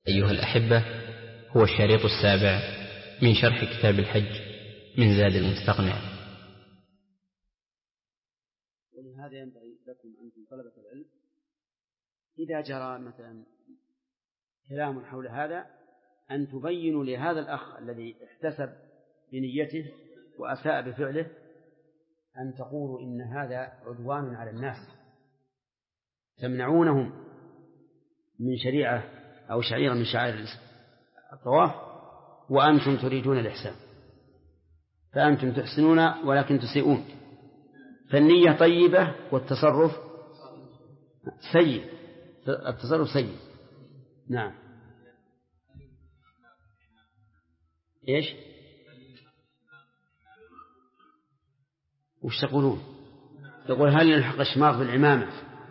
أيها الأحبة، هو الشريط السابع من شرح كتاب الحج من زاد المستقنع. ولهذا ينبغي لكم أنتم طلبة العلم إذا جرى مثلا كلام حول هذا أن تبينوا لهذا الأخ الذي احتسب بنيته وأساء بفعله أن تقولوا إن هذا عدوان على الناس، تمنعونهم من شريعة أو شعيرة من شعائر الطواف وأنتم تريدون الإحسان، فأنتم تحسنون ولكن تسيئون. فالنية طيبة والتصرف سيء، التصرف سيء. نعم. إيش؟ وش تقولون؟ يقول هل يلحق الشماغ بالعمامة؟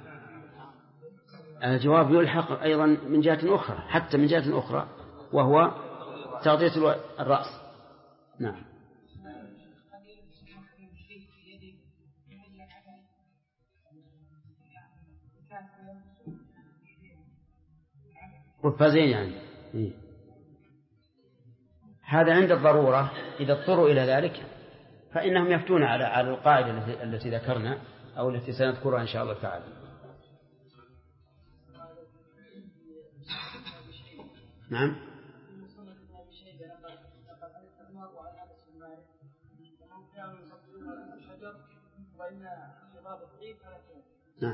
الجواب يلحق أيضا من جهة أخرى، حتى من جهة أخرى، وهو تغطية الرأس. نعم. قفازين يعني. هذا عند الضرورة، إذا اضطروا إلى ذلك فإنهم يفتون على القاعدة التي ذكرنا أو التي سنذكرها إن شاء الله تعالى. نعم. نعم.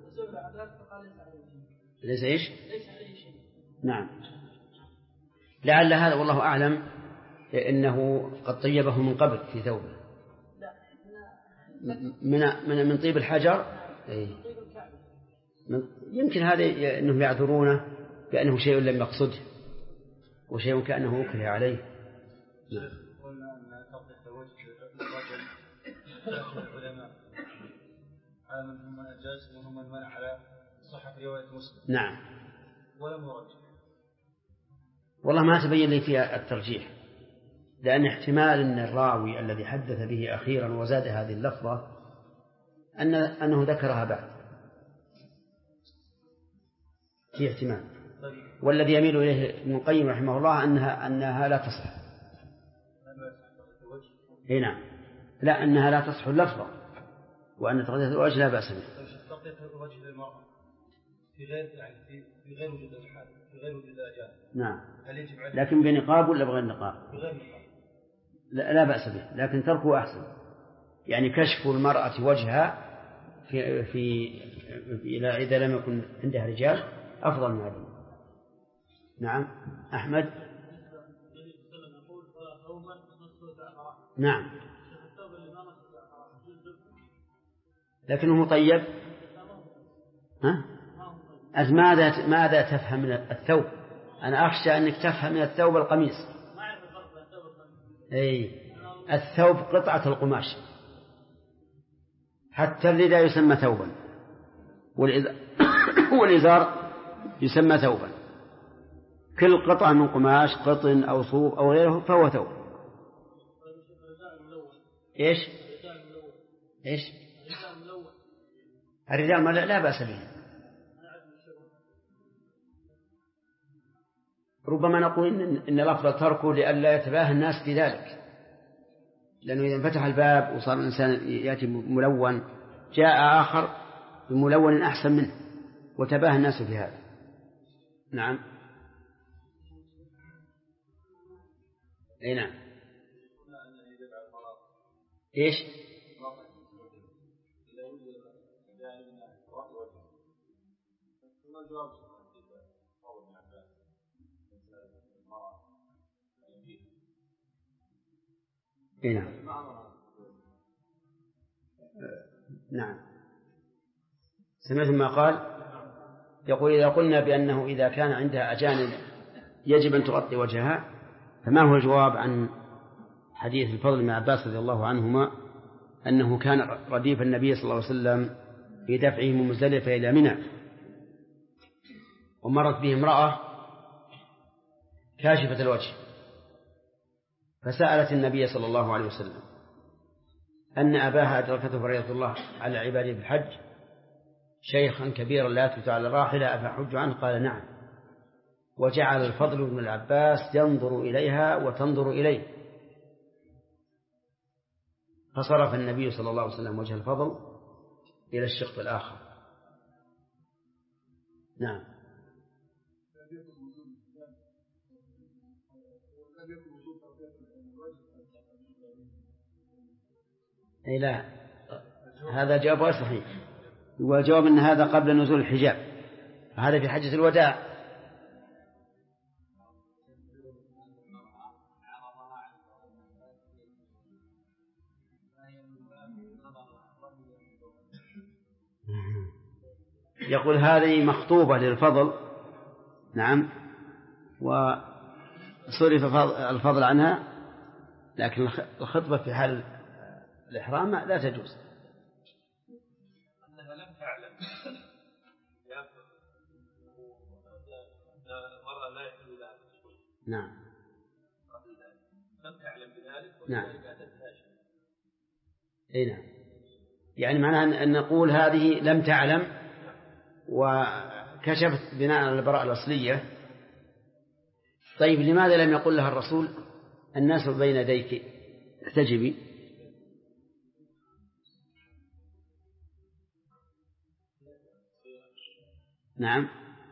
ليس إيش؟ نعم. لعل هذا والله أعلم إنه قد طيبه من قبل في ثوبه من طيب الحجر. يمكن هذا إنهم يعذرونه بأنه شيء لم يقصده وشيء كأنه أكره عليه. نعم. قلنا أن تغطية الوجه العلماء على من هم الأجاز وهم من منع على صحة رواية مسلم. نعم. ولم يرجح. والله ما تبين لي فيها الترجيح، لأن احتمال أن الراوي الذي حدث به أخيرا وزاد هذه اللفظة أنه ذكرها بعد، في احتمال. والذي يميل إليه ابن القيم رحمه الله أنها لا تصح. نعم. لا، أنها لا تصح اللفظة، وأن تغطية الوجه لا بأس به. تغطية الوجه للمرأة في غير وجود الحال، في غير وجود الأجانب. نعم. لكن بنقاب ولا بغير نقاب؟ بغير نقاب. لا بأس به، لكن تركه أحسن. يعني كشف المرأة وجهها إذا لم يكن عندها رجال أفضل من هذا. نعم. أحمد. نعم. لكنه مطيب. ها؟ ماذا تفهم من الثوب؟ أنا أخشى أنك تفهم من الثوب القميص. الثوب قطعة القماش، حتى الرداء يسمى ثوبا، والإزار يسمى ثوبا. كل قطعة من قماش، قطن أو صوف أو غيره، فهو ثوب. إيش؟ الرجال لا بأس به. ربما نقول إن الأفضل تركه لئلا يتباهى الناس في ذلك، لأنه إذا انفتح الباب وصار الإنسان يأتي ملون، جاء آخر بملون أحسن منه وتباهى الناس في هذا. نعم. نعم. إيش؟ نعم. نعم. سمعت ما قال؟ يقول إذا قلنا بأنه إذا كان عندها أجانب يجب أن تغطي وجهها، فما هو الجواب عن حديث الفضل بن عباس رضي الله عنهما أنه كان رديف النبي صلى الله عليه وسلم في دفعه من مزدلفة إلى منى، ومرت به امرأة كاشفة الوجه، فسألت النبي صلى الله عليه وسلم أن أباها أدركته فريضة الله على عباده بالحج شيخا كبيرا لا يثبت على الراحلة أفحج عنه؟ قال نعم. وجعل الفضل بن العباس ينظر إليها وتنظر إليه، فصرف النبي صلى الله عليه وسلم وجه الفضل إلى الشق الآخر. نعم. أي لا، هذا جواب غير صحيح. والجواب أن هذا قبل نزول الحجاب، هذا في حجة الوداع. يقول هذه مخطوبة للفضل، نعم، وصرف الفضل عنها، لكن الخطبة في حال الإحرام لا تجوز. أنها لم تعلم المرأة لا يحل لها. نعم. لم تعلم بذلك. نعم. أي نعم. يعني معناها أن نقول هذه لم تعلم وكشفت بناء على البراءة الأصلية. طيب لماذا لم يقل لها الرسول الناس بين يديك احتجبي؟ نعم.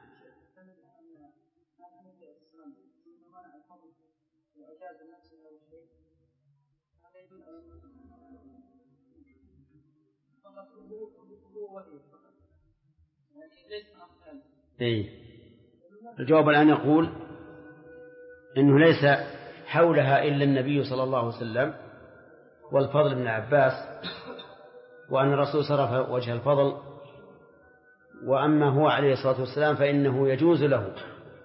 إيه. الجواب الآن يقول إنه ليس حولها إلا النبي صلى الله عليه وسلم والفضل بن عباس، وأن الرسول صرف وجه الفضل، وأما هو عليه الصلاة والسلام فإنه يجوز له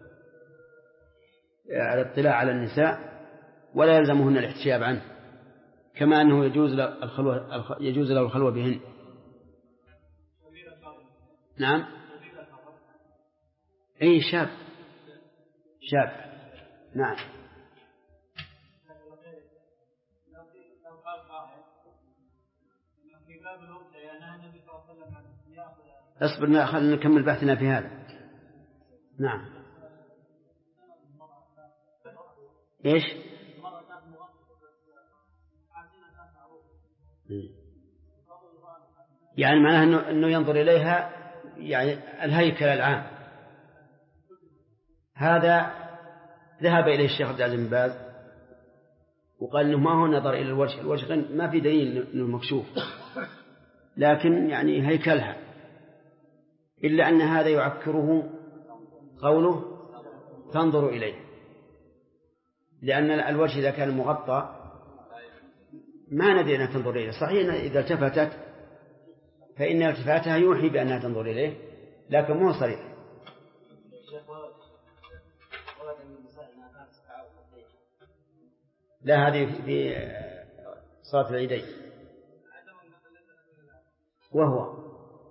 الاطلاع على النساء ولا يلزمهن الاحتجاب عنه، كما أنه يجوز له الخلوة بهن. نعم. أي شاب. نعم. اصبر خلينا نكمل بحثنا في هذا. نعم. ايش؟ يعني معناه انه ينظر اليها يعني الهيكل العام. هذا ذهب اليه الشيخ عبد العزيز بن باز وقال انه ما هو نظر الى الوجه ما في دليل انه مكشوف، لكن يعني هيكلها، إلا أن هذا يعكره قوله تنظر إليه، لأن الوجه إذا كان مغطى ما ندري أنها تنظر إليه. صحيح إذا التفتت فإن التفاتها يوحي بأنها تنظر إليه، لكن مو صريح. لا، هذه في صلاة العيدين. وهو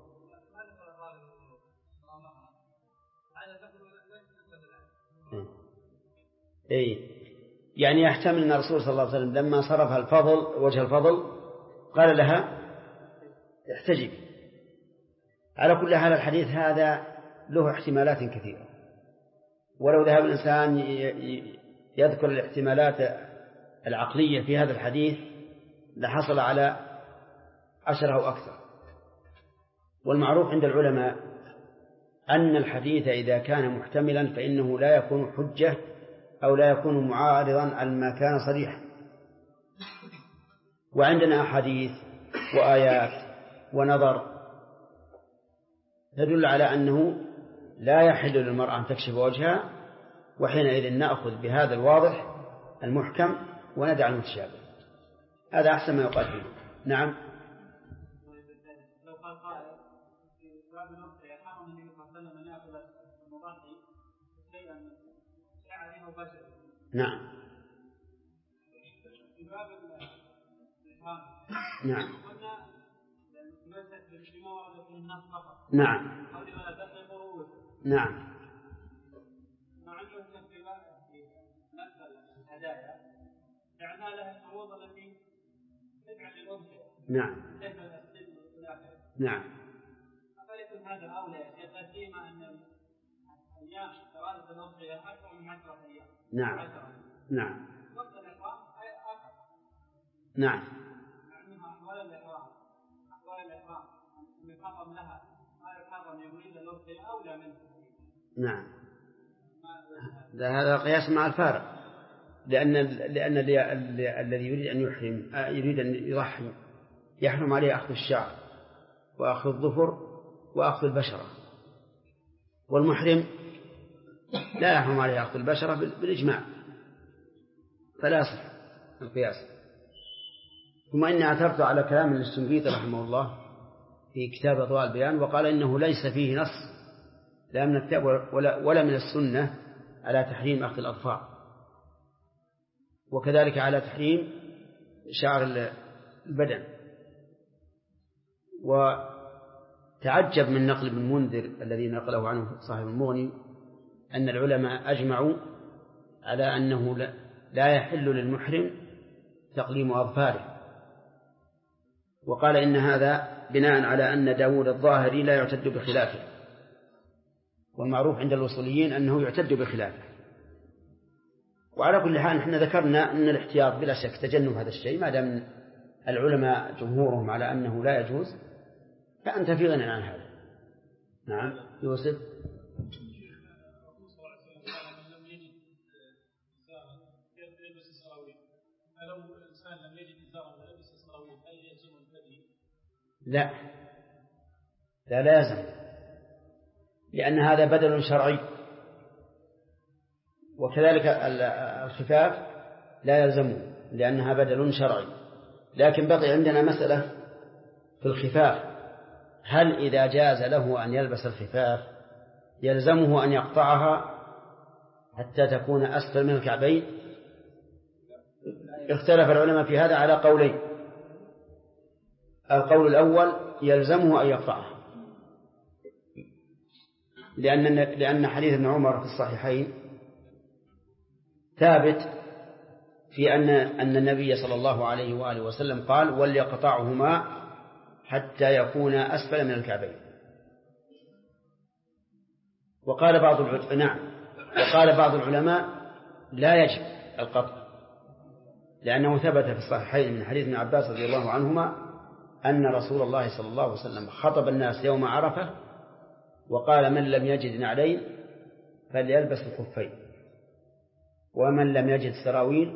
يعني يحتمل أن الرسول صلى الله عليه وسلم لما صرف وجه الفضل قال لها احتجب. على كل حال الحديث هذا له احتمالات كثيرة، ولو ذهب الإنسان يذكر الاحتمالات العقلية في هذا الحديث لحصل على 10 أو أكثر. والمعروف عند العلماء أن الحديث إذا كان محتملا فإنه لا يكون حجة أو لا يكون معارضا على ما كان صريحا. وعندنا أحاديث وآيات ونظر تدل على أنه لا يحل للمرأة أن تكشف وجهها، وحينئذ نأخذ بهذا الواضح المحكم وندع المتشابه. هذا أحسن ما يقال فيه. نعم. نعم. نعم. نعم. نعم. نعم. نعم. هذا أولى يا شيخ، فيما أن نعم نعم نعم نعم. هذا قياس مع الفارق، لأن الذي يريد أن يحرم يريد أن يضحي يحرم عليه أخذ الشعر وأخذ الظفر وأخذ البشرة، والمحرم لا يحرم عليه أخذ البشرة بالإجماع، فلا يصح القياس. ثم إني اعترضت على كلام السنبيطي رحمه الله في كتاب أضواء البيان، وقال إنه ليس فيه نص لا من الكتاب ولا من السنة على تحريم أخذ الأظفار، وكذلك على تحريم شعر البدن. وتعجب من نقل ابن المنذر الذي نقله عنه صاحب المغني أن العلماء أجمعوا على أنه لا يحل للمحرم تقليم أظفاره، وقال إن هذا بناء على أن داود الظاهري لا يعتد بخلافه، والمعروف عند الوصوليين أنه يعتد بخلافه. وعلى كل حال نحن ذكرنا أن الاحتياط بلا شك تجنب هذا الشيء، ما دام العلماء جمهورهم على أنه لا يجوز فأنت في غنى عن هذا. نعم يوسف. لا يلزم، لأن هذا بدل شرعي، وكذلك الخفاف لا يلزمه لأنها بدل شرعي. لكن بقي عندنا مسألة في الخفاف، هل إذا جاز له أن يلبس الخفاف يلزمه أن يقطعها حتى تكون أسفل من الكعبين؟ اختلف العلماء في هذا على قولين. القول الأول يلزمه أن يقطعها، لأن حديث ابن عمر في الصحيحين ثابت في أن النبي صلى الله عليه وآله وسلم قال وليقطعهما حتى يكون أسفل من الكعبين. وقال بعض العلماء لا يجب القطع، لأنه ثبت في الصحيحين من حديث ابن عباس رضي الله عنهما أن رسول الله صلى الله عليه وسلم خطب الناس يوم عرفة وقال من لم يجد نعلين فليلبس الخفين، ومن لم يجد سراويل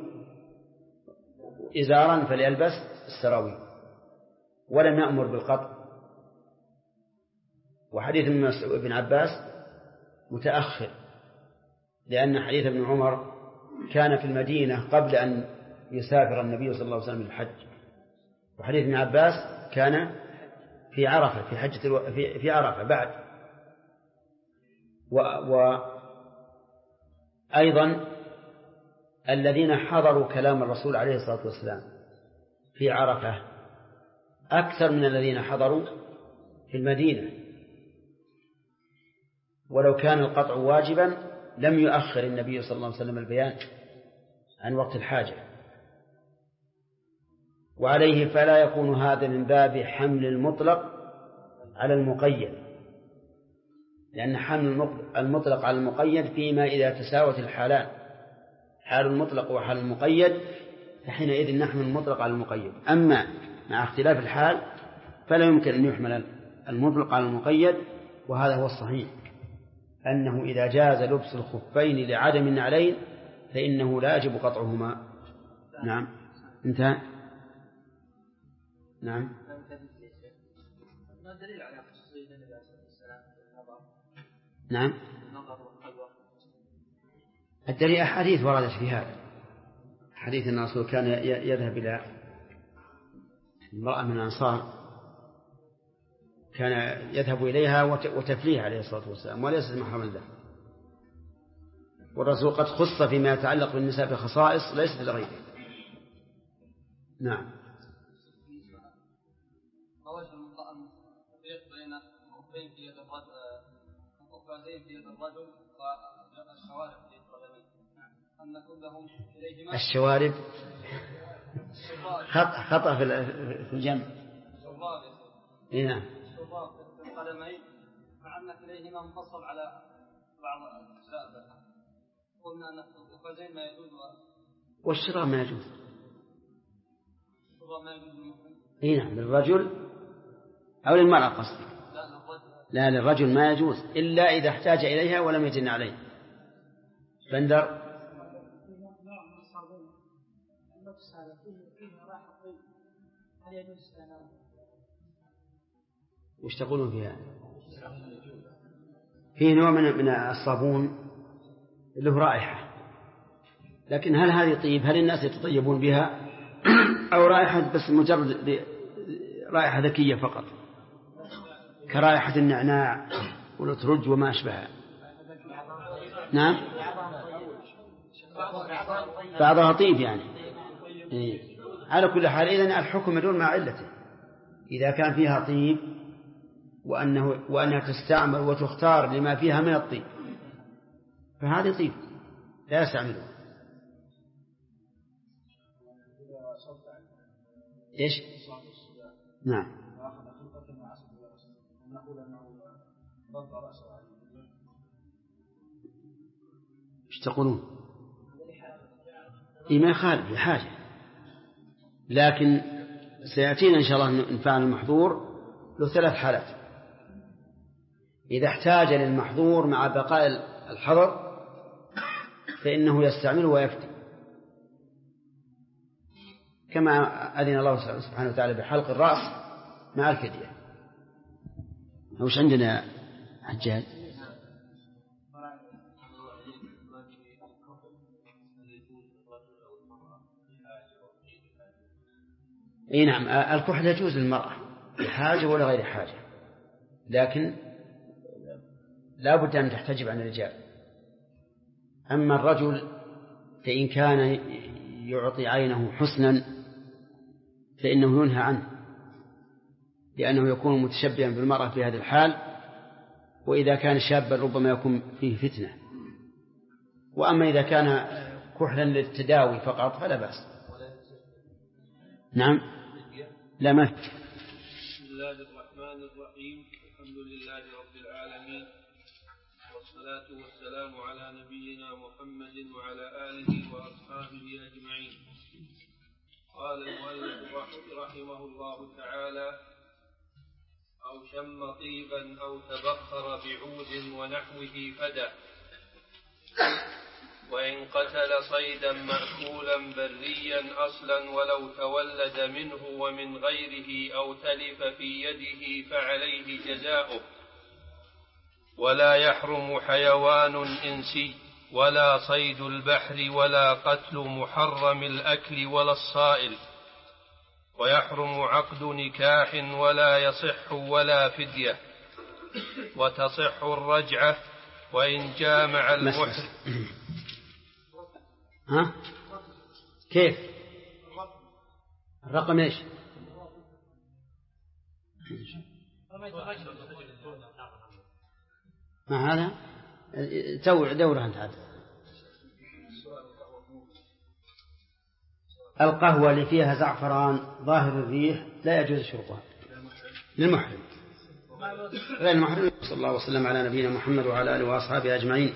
إزارا فليلبس السراويل، ولم يأمر بالقطع. وحديث ابن عباس متأخر، لأن حديث ابن عمر كان في المدينة قبل أن يسافر النبي صلى الله عليه وسلم للحج، وحديث ابن عباس كان في عرفة في حجة في عرفة بعد. وأيضا الذين حضروا كلام الرسول عليه الصلاة والسلام في عرفة أكثر من الذين حضروا في المدينة، ولو كان القطع واجبا لم يؤخر النبي صلى الله عليه وسلم البيان عن وقت الحاجة. وعليه فلا يكون هذا من باب حمل المطلق على المقيد، لأن حمل المطلق على المقيد فيما إذا تساوت الحالان، حال المطلق وحال المقيد، فحينئذ نحمل المطلق على المقيد. أما مع اختلاف الحال فلا يمكن أن يحمل المطلق على المقيد، وهذا هو الصحيح، أنه إذا جاز لبس الخفين لعدم النعلين فإنه لا يجب قطعهما. نعم انتهى. نعم. نعم الدليل أحاديث وردت في هذا، حديث أن الرسول كان يذهب إلى امرأة من الأنصار كان يذهب إليها وتفليها عليه الصلاة والسلام وليست محرما له، والرسول قد خص فيما يتعلق بالنساء بخصائص ليست لغيره. نعم. الشوارب خطأ في الجمع. نعم. القدمين مع أن كليهما مفصل على بعض الأجزاء قلنا أن الخزين ما يجوز والشراء ما يجوز. الشراء ما يجوز. إيه نعم، للرجل أو للمرأة قصدي؟ لا، للرجل ما يجوز إلا إذا احتاج إليها ولم يجن عليه. بندر وش تقولون فيها؟ فيه نوع من الصابون له رائحة، لكن هل هذه طيب؟ هل الناس يتطيبون بها أو رائحة بس مجرد رائحة ذكية فقط كرائحة النعناع والأترج وما أشبهها؟ نعم، بعضها طيب يعني. على كل حال إذن الحكم يدور مع علته. إذا كان فيها طيب وأنها تستعمل وتختار لما فيها من الطيب فهذه طيب لا يستعملها. إيش؟ نعم. إيش تقولون؟ ما يخالف لحاجة، لكن سيأتينا إن شاء الله نفعل المحظور له 3 حالات. إذا احتاج للمحظور مع بقاء الحظر فإنه يستعمله ويفتي، كما أذن الله سبحانه وتعالى بحلق الرأس مع الفدية. وش عندنا حجاج؟ اي نعم، الكحل يجوز للمرأة بحاجة ولا غير حاجة، لكن لا بد أن تحتجب عن الرجال. أما الرجل فإن كان يعطي عينه حسنا فإنه ينهى عنه، لأنه يكون متشبها بالمرأة في هذه الحال، وإذا كان شابا ربما يكون فيه فتنة. وأما إذا كان كحلا للتداوي فقط فلا بأس. نعم. لا ما. بسم الله الرحمن الرحيم. الحمد لله رب العالمين، والصلاة والسلام على نبينا محمد وعلى آله وأصحابه أجمعين. قال المؤلف رحمه الله تعالى: أو شم طيبا أو تبخر بعود ونحوه فدى، وإن قتل صيدا مأكولا بريا أصلا ولو تولد منه ومن غيره أو تلف في يده فعليه جزاؤه، ولا يحرم حيوان إنسي ولا صيد البحر ولا قتل محرم الأكل ولا الصائل، ويحرم عقد نكاح ولا يصح ولا فدية، وتصح الرجعة وإن جامع المحرم. ها؟ كيف؟ الرقم ايش؟ ما هذا؟ دورة أنت هذا. القهوة اللي فيها زعفران ظاهر الريح لا يجوز شربها للمحرم. غير المحرم. صلى الله وسلم على نبينا محمد وعلى آله وأصحابه أجمعين.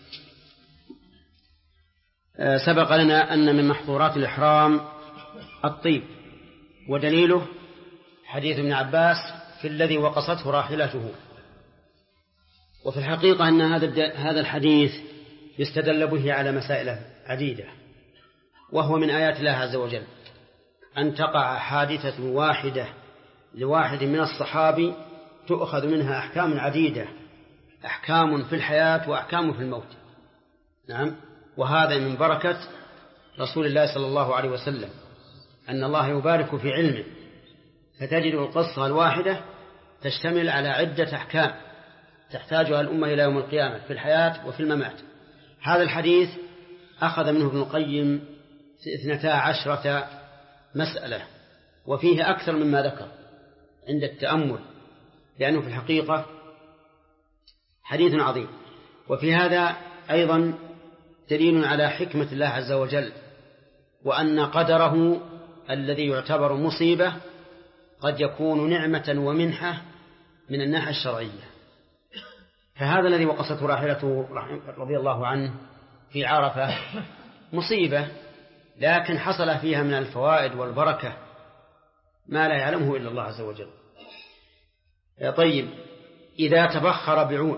سبق لنا أن من محظورات الإحرام الطيب، ودليله حديث ابن عباس في الذي وقصته راحلته. وفي الحقيقة أن هذا الحديث يستدل به على مسائل عديدة، وهو من آيات الله عز وجل أن تقع حادثة واحدة لواحد من الصحابي تؤخذ منها أحكام عديدة، أحكام في الحياة وأحكام في الموت. نعم. وهذا من بركة رسول الله صلى الله عليه وسلم أن الله يبارك في علمه، فتجد القصة الواحدة تشتمل على عدة أحكام تحتاجها الأمة إلى يوم القيامة في الحياة وفي الممات. هذا الحديث أخذ منه ابن القيم 12 مسألة، وفيه أكثر مما ذكر عند التأمل، لأنه في الحقيقة حديث عظيم. وفي هذا أيضا دليل على حكمة الله عز وجل، وأن قدره الذي يعتبر مصيبة قد يكون نعمة ومنحة من الناحية الشرعية. فهذا الذي وقصته راحلته رضي الله عنه في عرفة مصيبة، لكن حصل فيها من الفوائد والبركة ما لا يعلمه إلا الله عز وجل. طيب، إذا تبخر بعود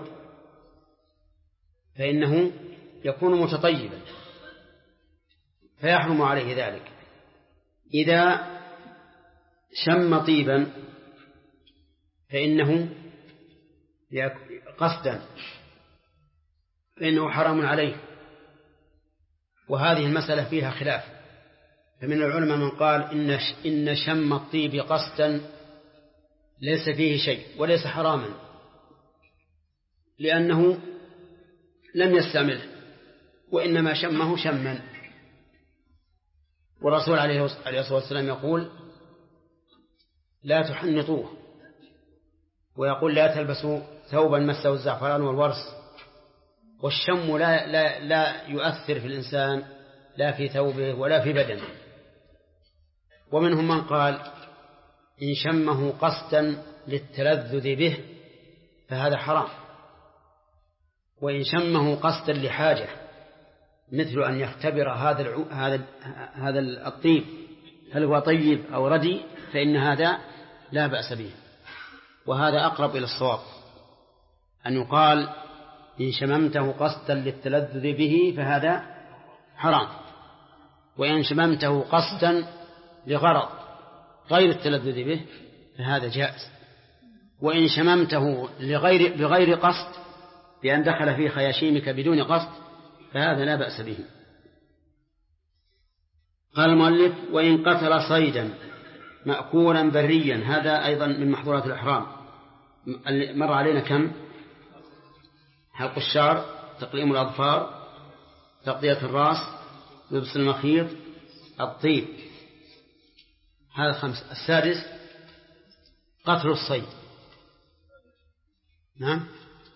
فإنه يكون متطيبا فيحرم عليه ذلك. إذا شم طيبا فإنه قصدا فإنه حرام عليه. وهذه المسألة فيها خلاف، فمن العلماء من قال إن شم الطيب قصدا ليس فيه شيء وليس حراما، لأنه لم يستعمله وإنما شمه شما. والرسول عليه الصلاة والسلام يقول لا تحنطوه، ويقول لا تلبسوا ثوبا مسه الزعفران والورس. والشم لا يؤثر في الإنسان لا في ثوبه ولا في بدنه. ومنهم من قال إن شمه قصدا للتلذذ به فهذا حرام، وإن شمه قصدا لحاجة مثل أن يختبر هذا الطيب هل هو طيب أو ردي فإن هذا لا بأس به. وهذا أقرب إلى الصواب، أن يقال إن شممته قصدا للتلذذ به فهذا حرام، وإن شممته قصدا لغرض غير التلذذ به فهذا جائز. وإن شممته بغير قصد بأن دخل في خياشيمك بدون قصد فهذا لا بأس به. قال المؤلف وإن قتل صيدا مأكولا بريا، هذا أيضا من محظورات الإحرام. مر علينا كم؟ حلق الشعر، تقليم الأظفار، تغطية الرأس، لبس المخيط، الطيب، هذا 5. السادس قتل الصيد. نعم،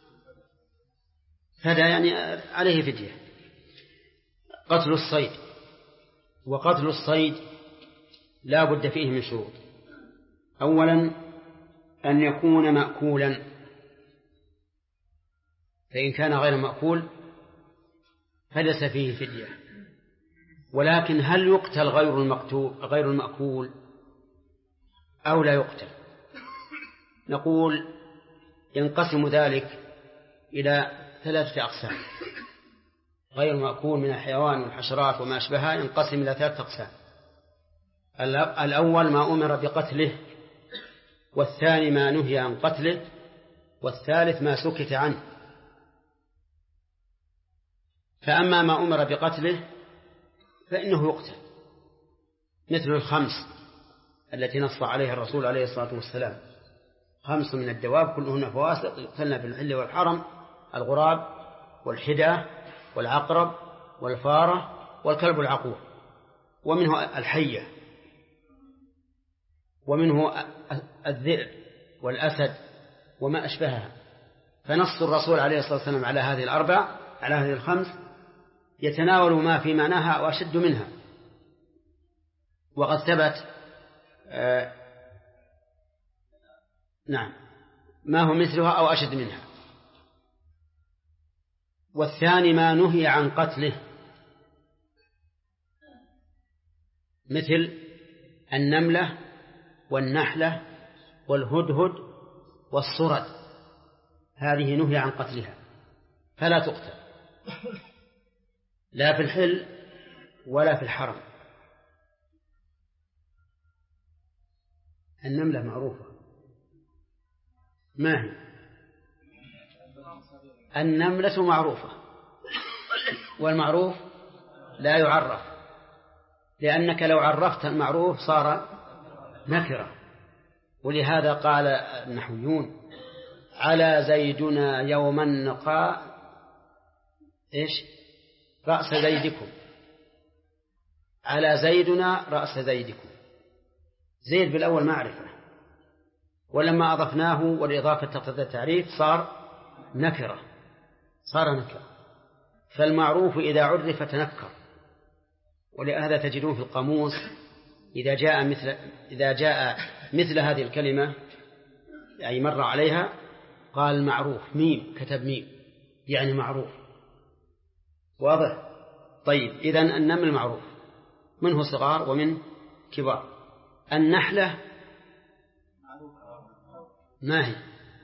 هذا يعني عليه فدية. قتل الصيد، وقتل الصيد لا بد فيه من شروط. أولا أن يكون مأكولا، فإن كان غير مأكول فليس فيه فدية. ولكن هل يقتل غير المأكول أو لا يقتل؟ نقول ينقسم ذلك إلى 3 أقسام. غير مأكول من الحيوان والحشرات وما أشبهها ينقسم إلى 3 أقسام. الأول ما أمر بقتله، والثاني ما نهي عن قتله، والثالث ما سكت عنه. فأما ما أمر بقتله فإنه يقتل، مثل الخمس التي نص عليها الرسول عليه الصلاة والسلام: 5 من الدواب كلهن فواسق يقتلن في الحل والحرم: الغراب والحدى والعقرب والفارة والكلب العقور. ومنه الحية، ومنه الذئب والأسد وما أشبهها. فنص الرسول عليه الصلاة والسلام على هذه الأربع، على هذه الخمس، يتناول ما في معناها وأشد منها. وقد ثبت نعم ما هو مثلها أو أشد منها. والثاني ما نهي عن قتله، مثل النملة والنحلة والهدهد والصرد، هذه نهي عن قتلها فلا تقتل، لا في الحل ولا في الحرم. النملة معروفة، ما هي؟ النملة معروفة، والمعروف لا يعرف، لأنك لو عرفت المعروف صار نكرة. ولهذا قال النحويون: على زيدنا يوم النقاء إيش؟ رأس زيدكم. على زيدنا رأس زيدكم. زيد بالأول معرفة، ولما أضفناه والإضافة تقتضي التعريف صار نكرة، صار نكرة. فالمعروف إذا عرف تنكر. ولهذا تجدون في القاموس إذا جاء مثل هذه الكلمة، يعني مر عليها، قال معروف، ميم كتب ميم يعني معروف. واضح؟ طيب إذن النمل معروف، منه صغار ومن كبار. النحلة ما هي؟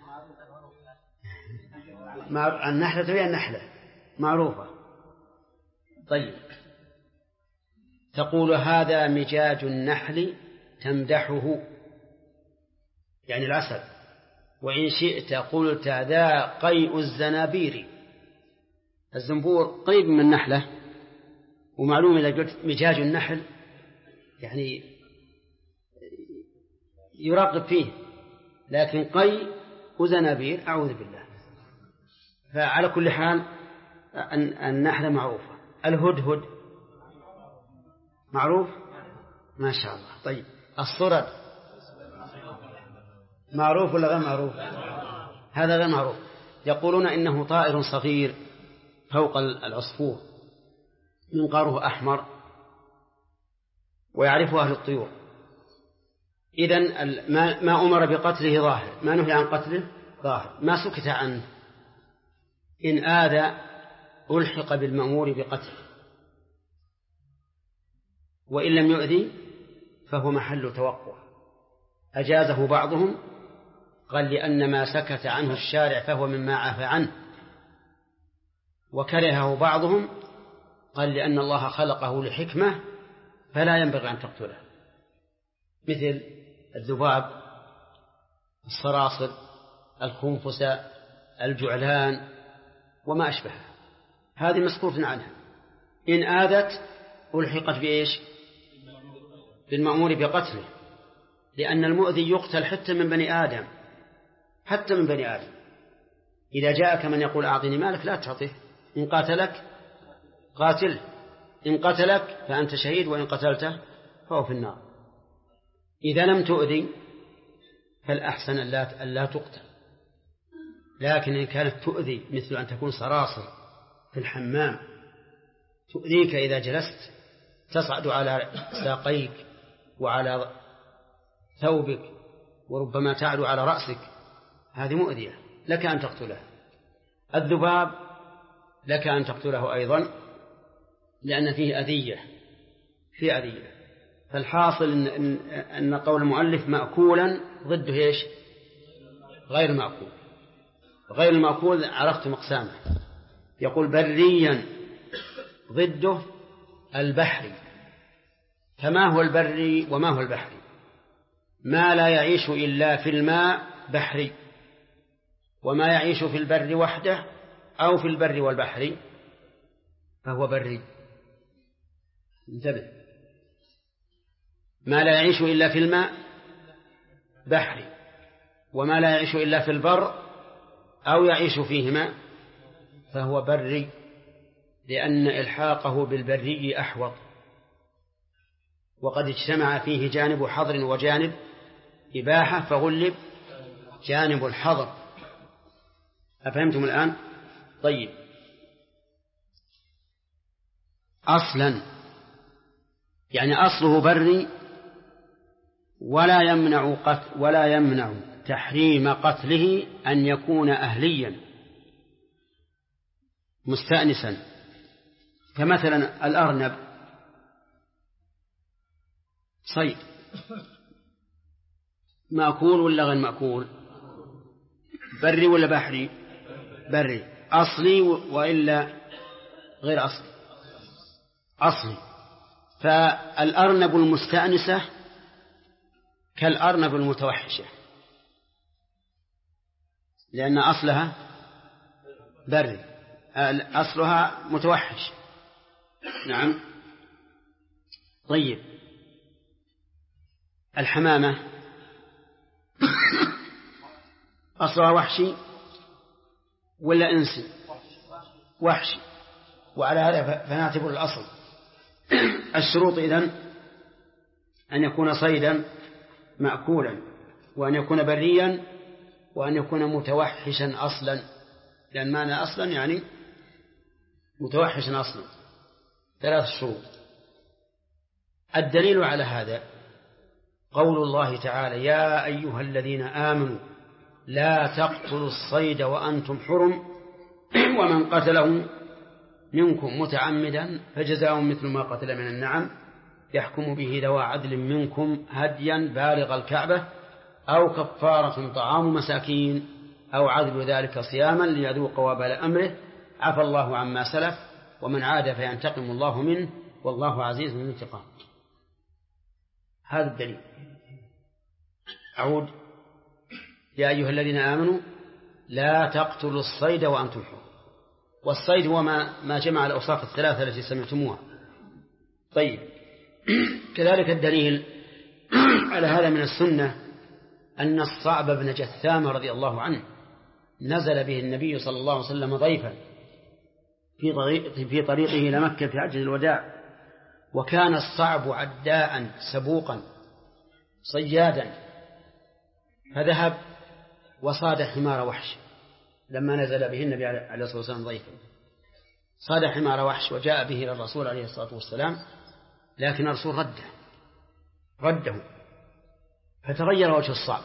النحلة هي النحلة معروفة. طيب تقول هذا مجاج النحل تمدحه يعني العسل، وإن شئت قلت ذا قيء الزنابير. الزنبور قريب من النحلة، ومعلوم إذا قلت مجاج النحل يعني يراقب فيه، لكن قيء وزنابير أعوذ بالله. فعلى كل حال النحلة معروفة. الهدهد معروف ما شاء الله. طيب الصرد معروف ولا غير معروف؟ هذا غير معروف. يقولون إنه طائر صغير فوق العصفور، منقاره أحمر، ويعرفه أهل الطيور. إذن ما أمر بقتله ظاهر، ما نهي عن قتله ظاهر، ما سكت عنه. إن آذى ألحق بالمأمور بقتله، وإن لم يؤذي فهو محل توقف. أجازه بعضهم قال لأن ما سكت عنه الشارع فهو مما عفى عنه، وكرهه بعضهم قال لأن الله خلقه لحكمة فلا ينبغي أن تقتله، مثل الذباب، الصراصر، الخنفسة، الجعلان وما أشبهها، هذه مسكوت عنها. إن آذت ألحقت بإيش؟ بالمأمور بقتله، لأن المؤذي يقتل حتى من بني آدم، حتى من بني آدم. إذا جاءك من يقول أعطني مالك لا تعطيه، إن قاتلك قاتله، إن قتلك فأنت شهيد، وإن قتلته فهو في النار. إذا لم تؤذي فالأحسن أن لا تقتل. لكن إن كانت تؤذي، مثل أن تكون صراصر في الحمام تؤذيك إذا جلست، تصعد على ساقيك وعلى ثوبك، وربما تعلو على رأسك، هذه مؤذية لك أن تقتله. الذباب لك أن تقتله أيضا، لأن فيه أذية، فيه أذية. فالحاصل أن قول المؤلف مأكولا ضده إيش؟ غير مأكول. غير المأكول عرفت مقسامه. يقول بريا ضده البحري. فما هو البري وما هو البحري؟ ما لا يعيش إلا في الماء بحري، وما يعيش في البر وحده أو في البر والبحر فهو بري. انتبه، ما لا يعيش إلا في الماء بحري، وما لا يعيش إلا في البر أو يعيش فيهما فهو بري، لأن إلحاقه بالبري أحوط، وقد اجتمع فيه جانب حظر وجانب إباحة فغلب جانب الحظر. أفهمتم الآن؟ طيب، أصلا يعني أصله بري، ولا يمنع تحريم قتله أن يكون أهليا مستأنسا، كمثلا الأرنب صيد، مأكول ولا غير مأكول؟ بري ولا بحري؟ بري. أصلي وإلا غير أصلي؟ أصلي. فالأرنب المستأنسة كالأرنب المتوحشة، لأن أصلها بري، أصلها متوحش. نعم. طيب، الحمامة أصلها وحشي ولا إنسي؟ وحشي، وعلى هذا فنعتبر الأصل. الشروط إذن أن يكون صيدا مأكولا، وأن يكون بريا، وأن يكون متوحشا أصلا، لأن معنى أصلا يعني متوحشا أصلا. 3 شروط. الدليل على هذا قول الله تعالى: يا أيها الذين آمنوا لا تقتلوا الصيد وأنتم حرم ومن قتله منكم متعمدا فجزاء مثل ما قتل من النعم يحكم به ذوى عدل منكم هديا بالغ الكعبة أو كفارة طعام مساكين أو عدل ذلك صياما ليذوق وبال أمره عفى الله عما سلف ومن عاد فينتقم الله منه والله عزيز ذو انتقام. هذا الدليل. أعود: يا أيها الذين آمنوا لا تقتلوا الصيد وأنتم حرم. والصيد هو ما جمع الأوصاف الثلاثة التي سمعتموها. طيب، كذلك الدليل على هذا من السنة أن الصعب بن جثام رضي الله عنه نزل به النبي صلى الله عليه وسلم ضيفا في طريقه إلى مكة في حجة الوداع، وكان الصعب عداء سبوقا صيادا، فذهب وصاد حمار وحش لما نزل به النبي عليه الصلاة والسلام ضيفا، صاد حمار وحش وجاء به إلى الرسول عليه الصلاة والسلام، لكن الرسول رده فتغير وجه الصعب،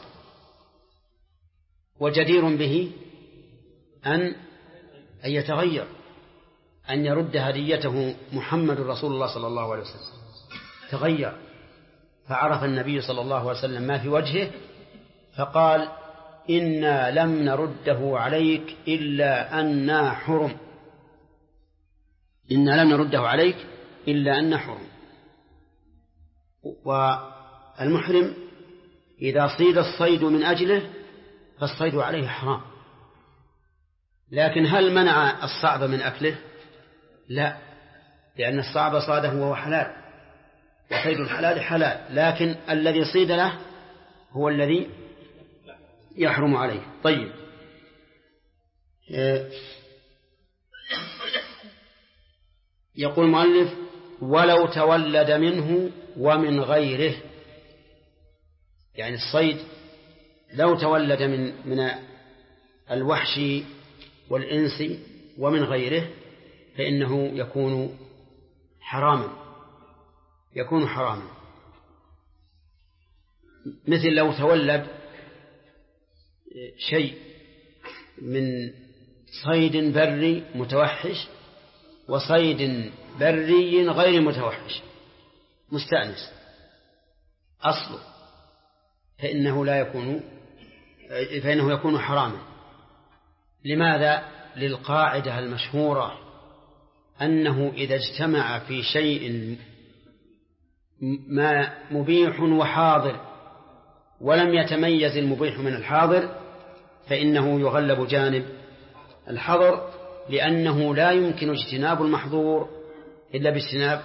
وجدير به أن يتغير، أن يرد هديته محمد رسول الله صلى الله عليه وسلم. تغير، فعرف النبي صلى الله عليه وسلم ما في وجهه فقال: إنا لم نرده عليك إلا أننا حرم، إنا لم نرده عليك إلا أننا حرم. والمحرم إذا صيد الصيد من أجله فالصيد عليه حرام، لكن هل منع الصعب من أكله؟ لا، لأن الصعب صاده وهو حلال، وصيد الحلال حلال، لكن الذي صيد له هو الذي يحرم عليه. طيب، يقول المؤلف: ولو تولد منه ومن غيره، يعني الصيد لو تولد من الوحش والإنس ومن غيره فإنه يكون حراما، مثل لو تولد شيء من صيد بري متوحش وصيد بري غير متوحش مستأنس أصله، فإنه يكون حراما. لماذا؟ للقاعدة المشهورة أنه إذا اجتمع في شيء ما مبيح وحاضر ولم يتميز المبيح من الحاضر فإنه يغلب جانب الحظر، لأنه لا يمكن اجتناب المحظور إلا باجتناب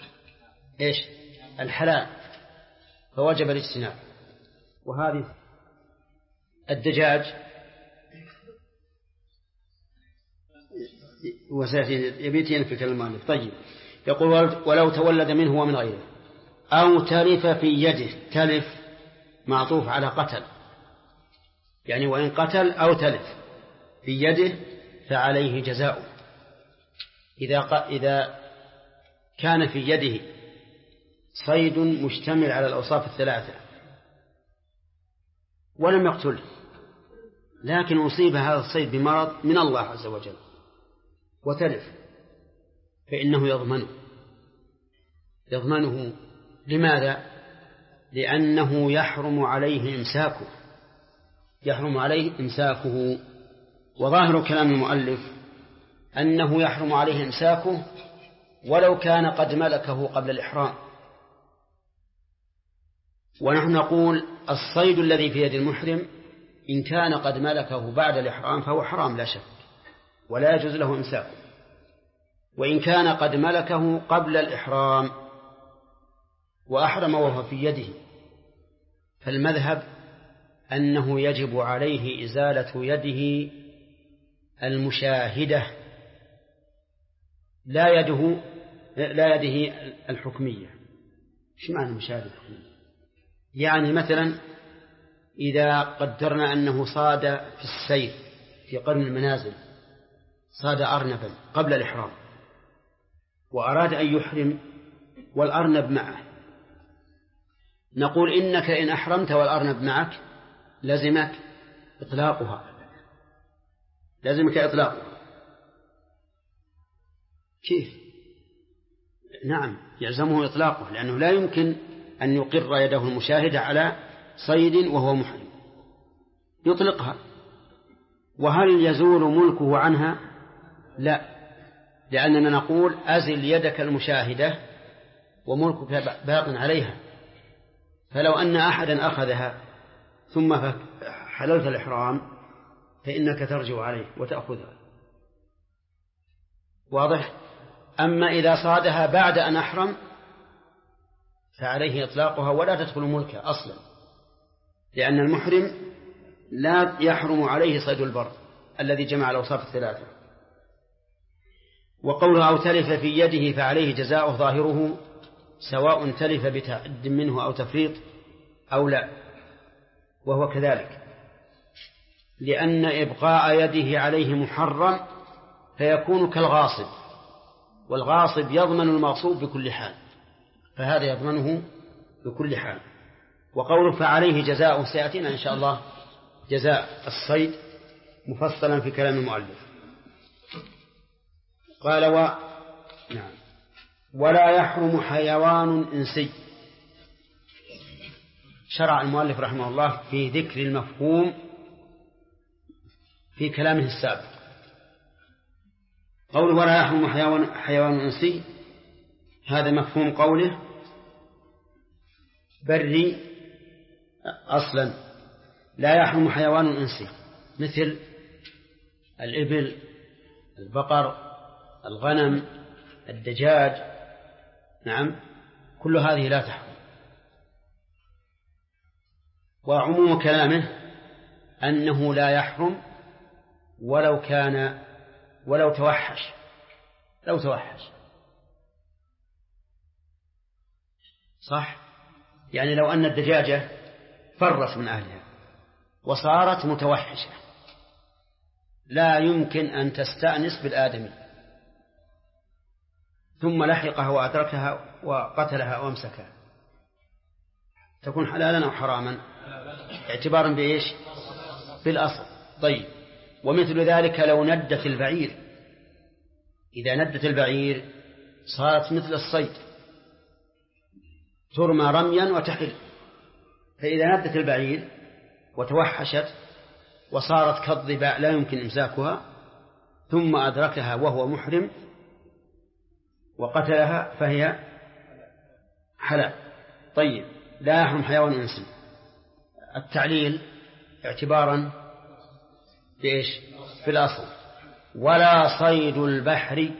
الحلال، فوجب الاجتناب. وهذه الدجاج يبيتين في كلمة. طيب، يقول: ولو تولد منه ومن غيره أو تلف في يده. تلف معطوف على قتل، يعني وإن قتل أو تلف في يده فعليه جزاؤه. إذا كان في يده صيد مشتمل على الأوصاف الثلاثة ولم يقتله، لكن أصيب هذا الصيد بمرض من الله عز وجل وتلف، فإنه يضمنه. لماذا؟ لأنه يحرم عليه إمساكه. وظاهر كلام المؤلف أنه يحرم عليه إمساكه ولو كان قد ملكه قبل الإحرام. ونحن نقول الصيد الذي في يد المحرم إن كان قد ملكه بعد الإحرام فهو حرام لا شك، ولا يجوز له إمساكه. وإن كان قد ملكه قبل الإحرام وأحرم وهو في يده فالمذهب أنه يجب عليه إزالة يده المشاهدة لا يده الحكمية. إيش معنى المشاهدة الحكمية؟ يعني مثلا إذا قدرنا أنه صاد في السير في قرن المنازل صاد أرنبا قبل الإحرام وأراد أن يحرم والأرنب معه، نقول إنك إن أحرمت والأرنب معك لزمك إطلاقها، لازمك إطلاقها. كيف؟ نعم يلزمه إطلاقه، لأنه لا يمكن أن يقر يده المشاهدة على صيد وهو محرم، يطلقها. وهل يزول ملكه عنها؟ لا، لأننا نقول أزل يدك المشاهدة وملكك باق عليها. فلو أن أحدا أخذها ثم حللت الإحرام فإنك ترجع عليه وتأخذها. واضح؟ أما إذا صادها بعد أن أحرم فعليه إطلاقها ولا تدخل ملكه أصلا، لأن المحرم لا يحرم عليه صيد البر الذي جمع الأوصاف الثلاثة. وقوله أو تلف في يده فعليه جزاؤه ظاهره سواء تلف بتعد منه أو تفريط أو لا، وهو كذلك، لأن إبقاء يده عليه محرم فيكون كالغاصب، والغاصب يضمن المغصوب بكل حال، فهذا يضمنه بكل حال. وقوله فعليه جزاؤه سيأتينا إن شاء الله جزاء الصيد مفصلا في كلام المؤلف. قال نعم ولا يحرم حيوان إنسي. شرع المؤلف رحمه الله في ذكر المفهوم في كلامه السابق. قوله ولا يحرم حيوان إنسي، هذا مفهوم قوله بري أصلا، لا يحرم حيوان إنسي مثل الإبل، البقر، الغنم، الدجاج، نعم كل هذه لا تحرم. وعموم كلامه أنه لا يحرم ولو توحش، لو توحش، صح؟ يعني لو أن الدجاجة فرت من أهلها وصارت متوحشة لا يمكن أن تستأنس بالآدمي، ثم لحقها وأدركها وقتلها وامسكها، تكون حلالا أو حراما اعتبارا بإيش؟ بالأصل. طيب، ومثل ذلك لو ندت البعير، إذا ندت البعير صارت مثل الصيد ترمى رميا وتحل، فإذا ندت البعير وتوحشت وصارت كالظباء لا يمكن إمساكها ثم أدركها وهو محرم وقتلها فهي حلال. طيب، لا يحرم حيوان إنسي. التعليل اعتبارا بإيش؟ في الأصل. ولا صيد البحر،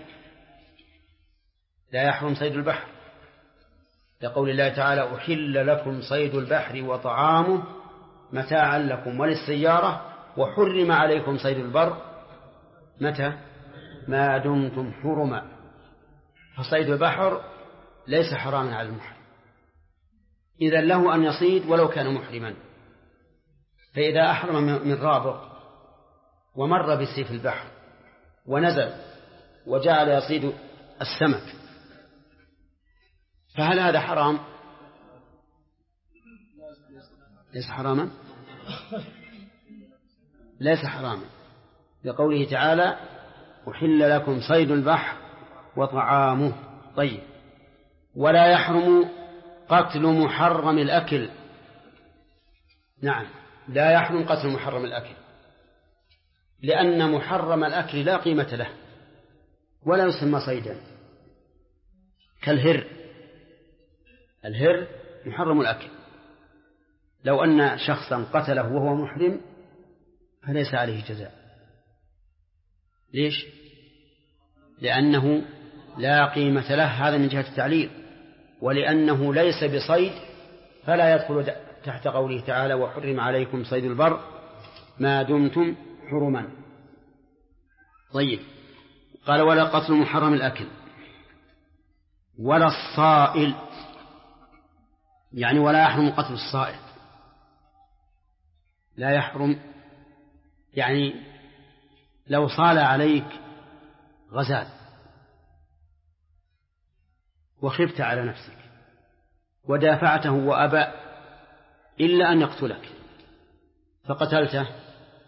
لا يحرم صيد البحر، لقول الله تعالى أحل لكم صيد البحر وطعامه متاعا لكم وللسيارة وحرم عليكم صيد البر متى؟ ما دمتم حرما. فصيد البحر ليس حراما على المحرم، إذن له أن يصيد ولو كان محرما. فإذا أحرم من رابط ومر بسيف البحر ونزل وجعل يصيد السمك، فهل هذا حرام؟ ليس حراما، ليس حراما، لقوله تعالى أحل لكم صيد البحر وطعامه. طيب، ولا يحرم قتل محرم الأكل. نعم، لا يحرم قتل محرم الأكل، لأن محرم الأكل لا قيمة له ولا يسمى صيدا، كالهر، الهر محرم الأكل، لو أن شخصا قتله وهو محرم فليس عليه جزاء. ليش؟ لأنه لا قيمة له، هذا من جهة التعليل، ولأنه ليس بصيد فلا يدخل تحت قوله تعالى وحرم عليكم صيد البر ما دمتم حرما. طيب، قال ولا قتل محرم الأكل ولا الصائل، يعني ولا يحرم قتل الصائل، لا يحرم، يعني لو صال عليك غزال وخفت على نفسك ودافعته وأبى إلا أن يقتلك فقتلته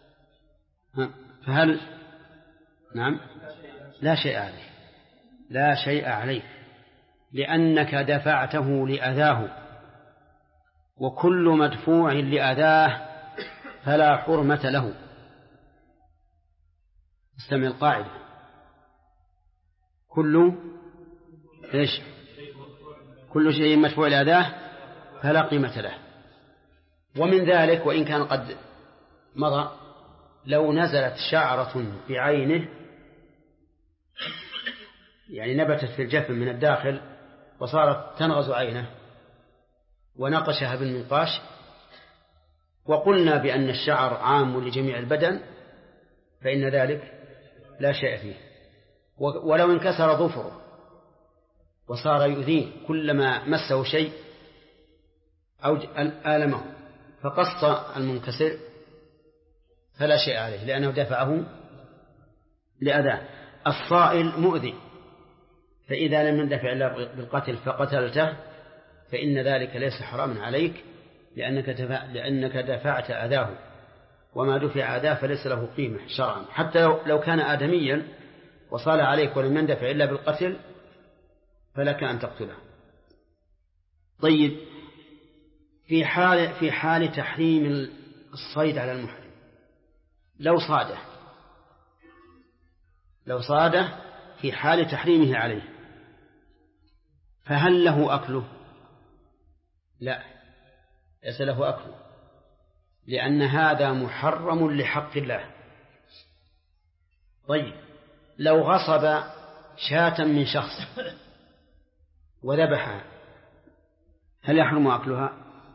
فهل نعم لا شيء عليه، لا شيء عليه، لأنك دفعته لأذاه، وكل مدفوع لأذاه فلا حرمة له. استمع القاعدة: كل شيء مدفوع لأذاه فلا قيمة له. ومن ذلك، وإن كان قد مضى، لو نزلت شعرة بعينه، يعني نبتت في الجفن من الداخل وصارت تنغز عينه ونقشها بالمنقاش، وقلنا بأن الشعر عام لجميع البدن، فإن ذلك لا شيء فيه. ولو انكسر ظفره وصار يؤذيه كلما مسه شيء أو آلمه فقص المنكسر فلا شيء عليه، لأنه دفعه لأذاه. الصائل مؤذي، فإذا لم يندفع إلا بالقتل فقتلته فإن ذلك ليس حراما عليك، لأنك دفعت أذاه، وما دفع أذاه فليس له قيمة شرعا، حتى لو كان آدميا وصال عليك ولم يندفع إلا بالقتل فلك أن تقتله. طيب، في حال تحريم الصيد على المحرم، لو صاده في حال تحريمه عليه، فهل له أكله؟ لا، ليس له أكله، لأن هذا محرم لحق الله. طيب، لو غصب شاة من شخص وذبحها، هل يحرم أكلها؟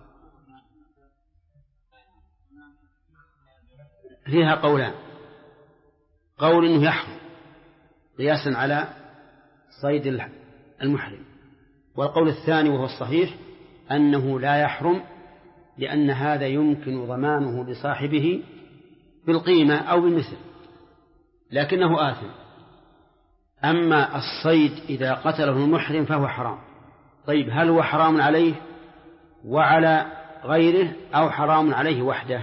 فيها قولان: قول إنه يحرم قياسا على صيد المحرم، والقول الثاني وهو الصحيح أنه لا يحرم، لأن هذا يمكن ضمانه لصاحبه بالقيمة أو بالمثل، لكنه آثم. أما الصيد إذا قتله المحرم فهو حرام. طيب، هل هو حرام عليه وعلى غيره أو حرام عليه وحده؟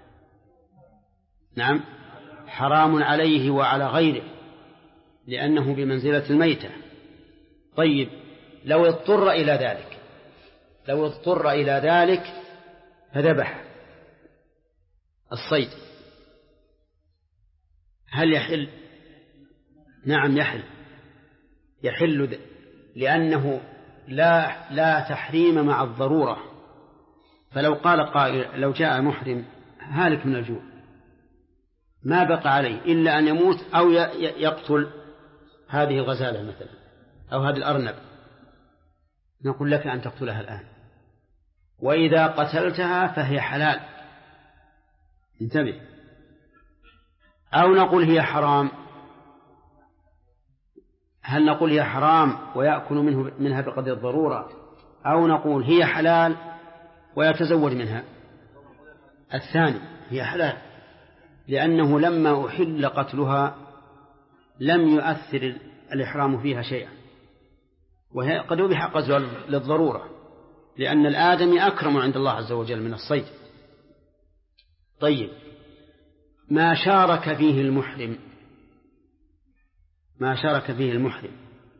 نعم، حرام عليه وعلى غيره، لأنه بمنزلة الميتة. طيب، لو اضطر إلى ذلك فذبح الصيد، هل يحل؟ نعم يحل، لأنه لا تحريم مع الضرورة. فلو قال قائل: لو جاء محرم هالك من الجوع ما بقى عليه إلا أن يموت أو يقتل هذه الغزالة مثلا أو هذه الأرنب، نقول لك أن تقتلها الآن، وإذا قتلتها فهي حلال، انتبه. أو نقول هي حرام، هل نقول هي حرام ويأكل منها بقدر الضرورة، أو نقول هي حلال ويتزوج منها؟ الثاني، هي حلال، لأنه لما أحل قتلها لم يؤثر الإحرام فيها شيئا، وهي قد يبيح قتلها للضرورة، لأن الآدمي أكرم عند الله عز وجل من الصيد. طيب، ما شارك فيه المحرم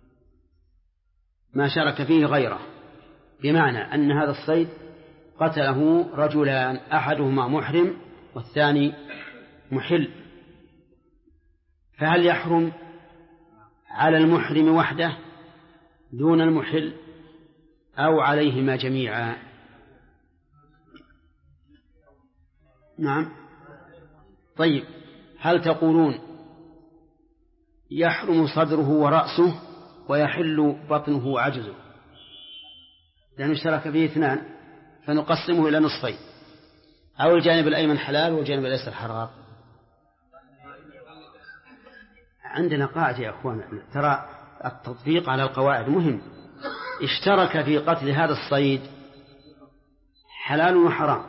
ما شارك فيه غيره، بمعنى أن هذا الصيد قتله رجلان، أحدهما محرم والثاني محل، فهل يحرم على المحرم وحده دون المحل أو عليهما جميعا؟ نعم. طيب، هل تقولون يحرم صدره ورأسه ويحل بطنه وعجزه، لأنه اشترك فيه اثنان فنقسمه إلى نصفين، أو الجانب الأيمن حلال والجانب الأيسر حرام؟ عندنا قاعدة يا أخوان، ترى التطبيق على القواعد مهم. اشترك في قتل هذا الصيد حلال وحرام،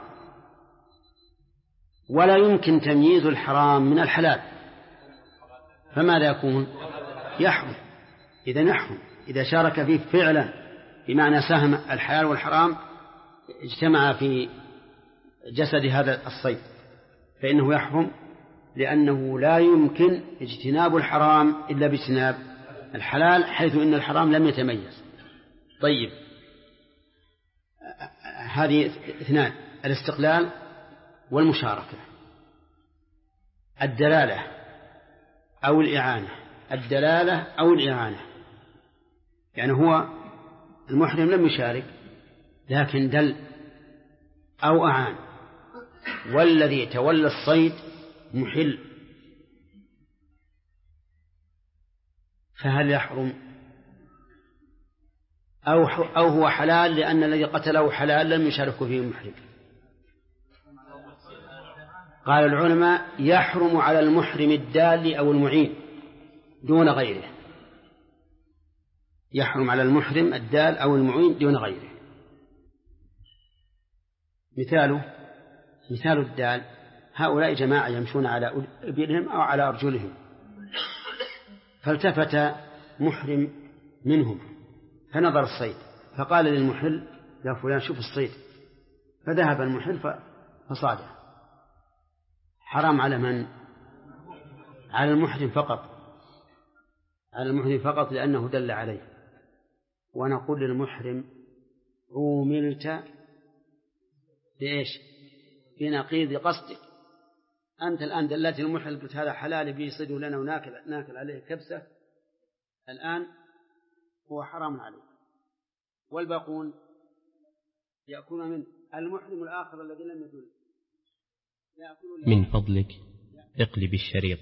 ولا يمكن تمييز الحرام من الحلال، فماذا يكون؟ يحرم. إذا يحرم إذا شارك فيه فعلا، بمعنى سهم الحلال والحرام اجتمع في جسد هذا الصيد، فإنه يحرم لأنه لا يمكن اجتناب الحرام إلا باجتناب الحلال، حيث إن الحرام لم يتميز. طيب، هذه اثنان: الاستقلال والمشاركة. الدلالة أو الإعانة. الدلالة أو الإعانة يعني هو المحرم لم يشارك لكن دل أو أعان، والذي تولى الصيد محل، فهل يحرم؟ أو هو حلال لأن الذي قتله حلال لم يشارك فيه المحرم؟ قال العلماء: يحرم على المحرم الدال أو المعين دون غيره. يحرم على المحرم الدال أو المعين دون غيره. مثال الدال: هؤلاء جماعة يمشون على إبلهم أو على أرجلهم، فالتفت محرم منهم فنظر الصيد فقال للمحل: يا فلان شوف الصيد، فذهب المحل فصاده. حرام على من؟ على المحرم فقط، على المحرم فقط لأنه دل عليه. ونقول للمحرم: عوملت بإيش؟ بنقيض قصدك. أنت الآن دلت المحرم قلت هذا حلال بيصيده لنا وناكل عليه كبسة، الآن هو حرام عليه، والباقون يأكلون منه. المحرم الآخر الذي لم يدل يأكلون. من فضلك اقلب الشريط.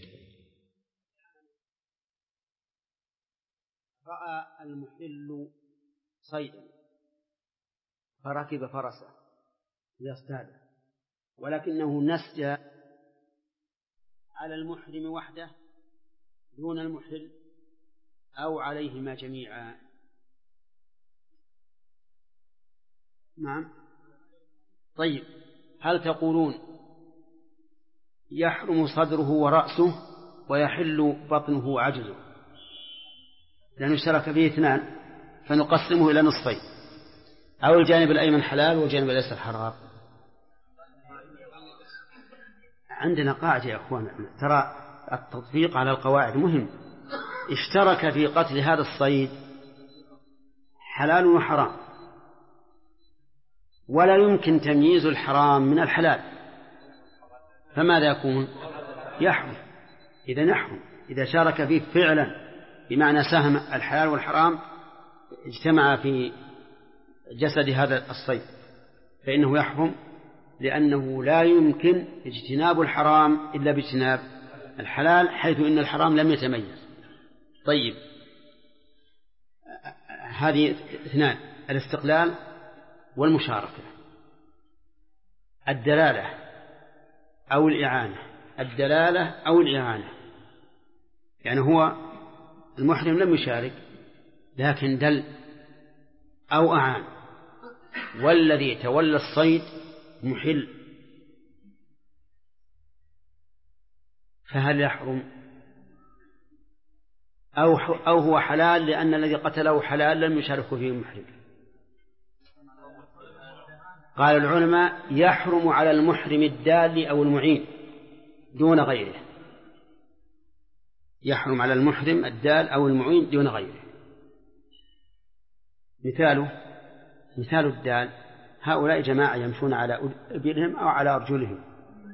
رأى المحل صيدا فركب فرسه ليصطاده، ولكنه نسج على المحرم وحده دون المحل أو عليهما جميعا. نعم. طيب، هل تقولون يحرم صدره ورأسه ويحل بطنه وعجزه لأنه اشترك فيه اثنان فنقسمه إلى نصفين، أو الجانب الأيمن حلال والجانب الأيسر حرام؟ عندنا قاعدة يا أخوان، ترى التطبيق على القواعد مهم. اشترك في قتل هذا الصيد حلال وحرام، ولا يمكن تمييز الحرام من الحلال، فماذا يكون؟ يحرم. إذا يحرم إذا شارك فيه فعلا، بمعنى سهم الحلال والحرام اجتمع في جسد هذا الصيد، فإنه يحرم، لأنه لا يمكن اجتناب الحرام إلا باجتناب الحلال، حيث إن الحرام لم يتميز. طيب، هذه اثنان: الاستقلال والمشاركة. الدلالة أو الإعانة. الدلالة أو الإعانة يعني هو المحرم لم يشارك لكن دل أو أعان، والذي تولى الصيد محل، فهل يحرم؟ أو هو حلال لأن الذي قتله حلال لم يشارك فيه المحرم؟ قال العلماء: يحرم على المحرم الدال أو المعين دون غيره. يحرم على المحرم الدال أو المعين دون غيره. مثال الدال: هؤلاء جماعة يمشون على إبلهم أو على أرجلهم،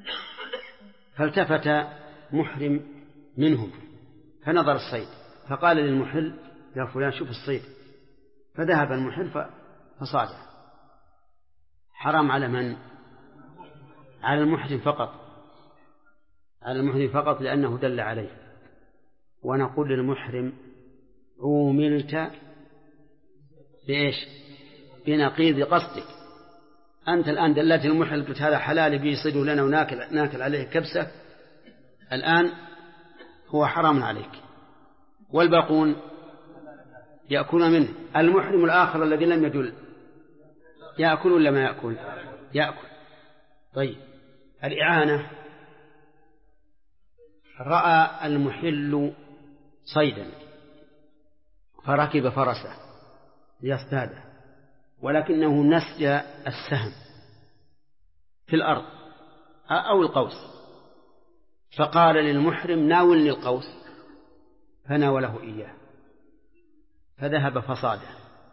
فالتفت محرم منهم فنظر الصيد فقال للمحل: يا فلان شوف الصيد، فذهب المحل فصاده. حرام على من؟ على المحرم فقط، على المحرم فقط لأنه دل عليه. ونقول للمحرم: عوملت بإيش؟ بنقيض قصدك. أنت الآن دلت المحرم قلت هذا حلال بيصيده لنا وناكل عليه كبسة، الآن هو حرام عليك، والباقون يأكلون منه. المحرم الآخر الذي لم يدل يأكل ولا ما يأكل؟ يأكل. طيب، الإعانة: رأى المحل صيدا فركب فرسه ليصطاده، ولكنه نسج السهم في الأرض أو القوس، فقال للمحرم ناولني القوس، فناوله إياه فذهب فصاده.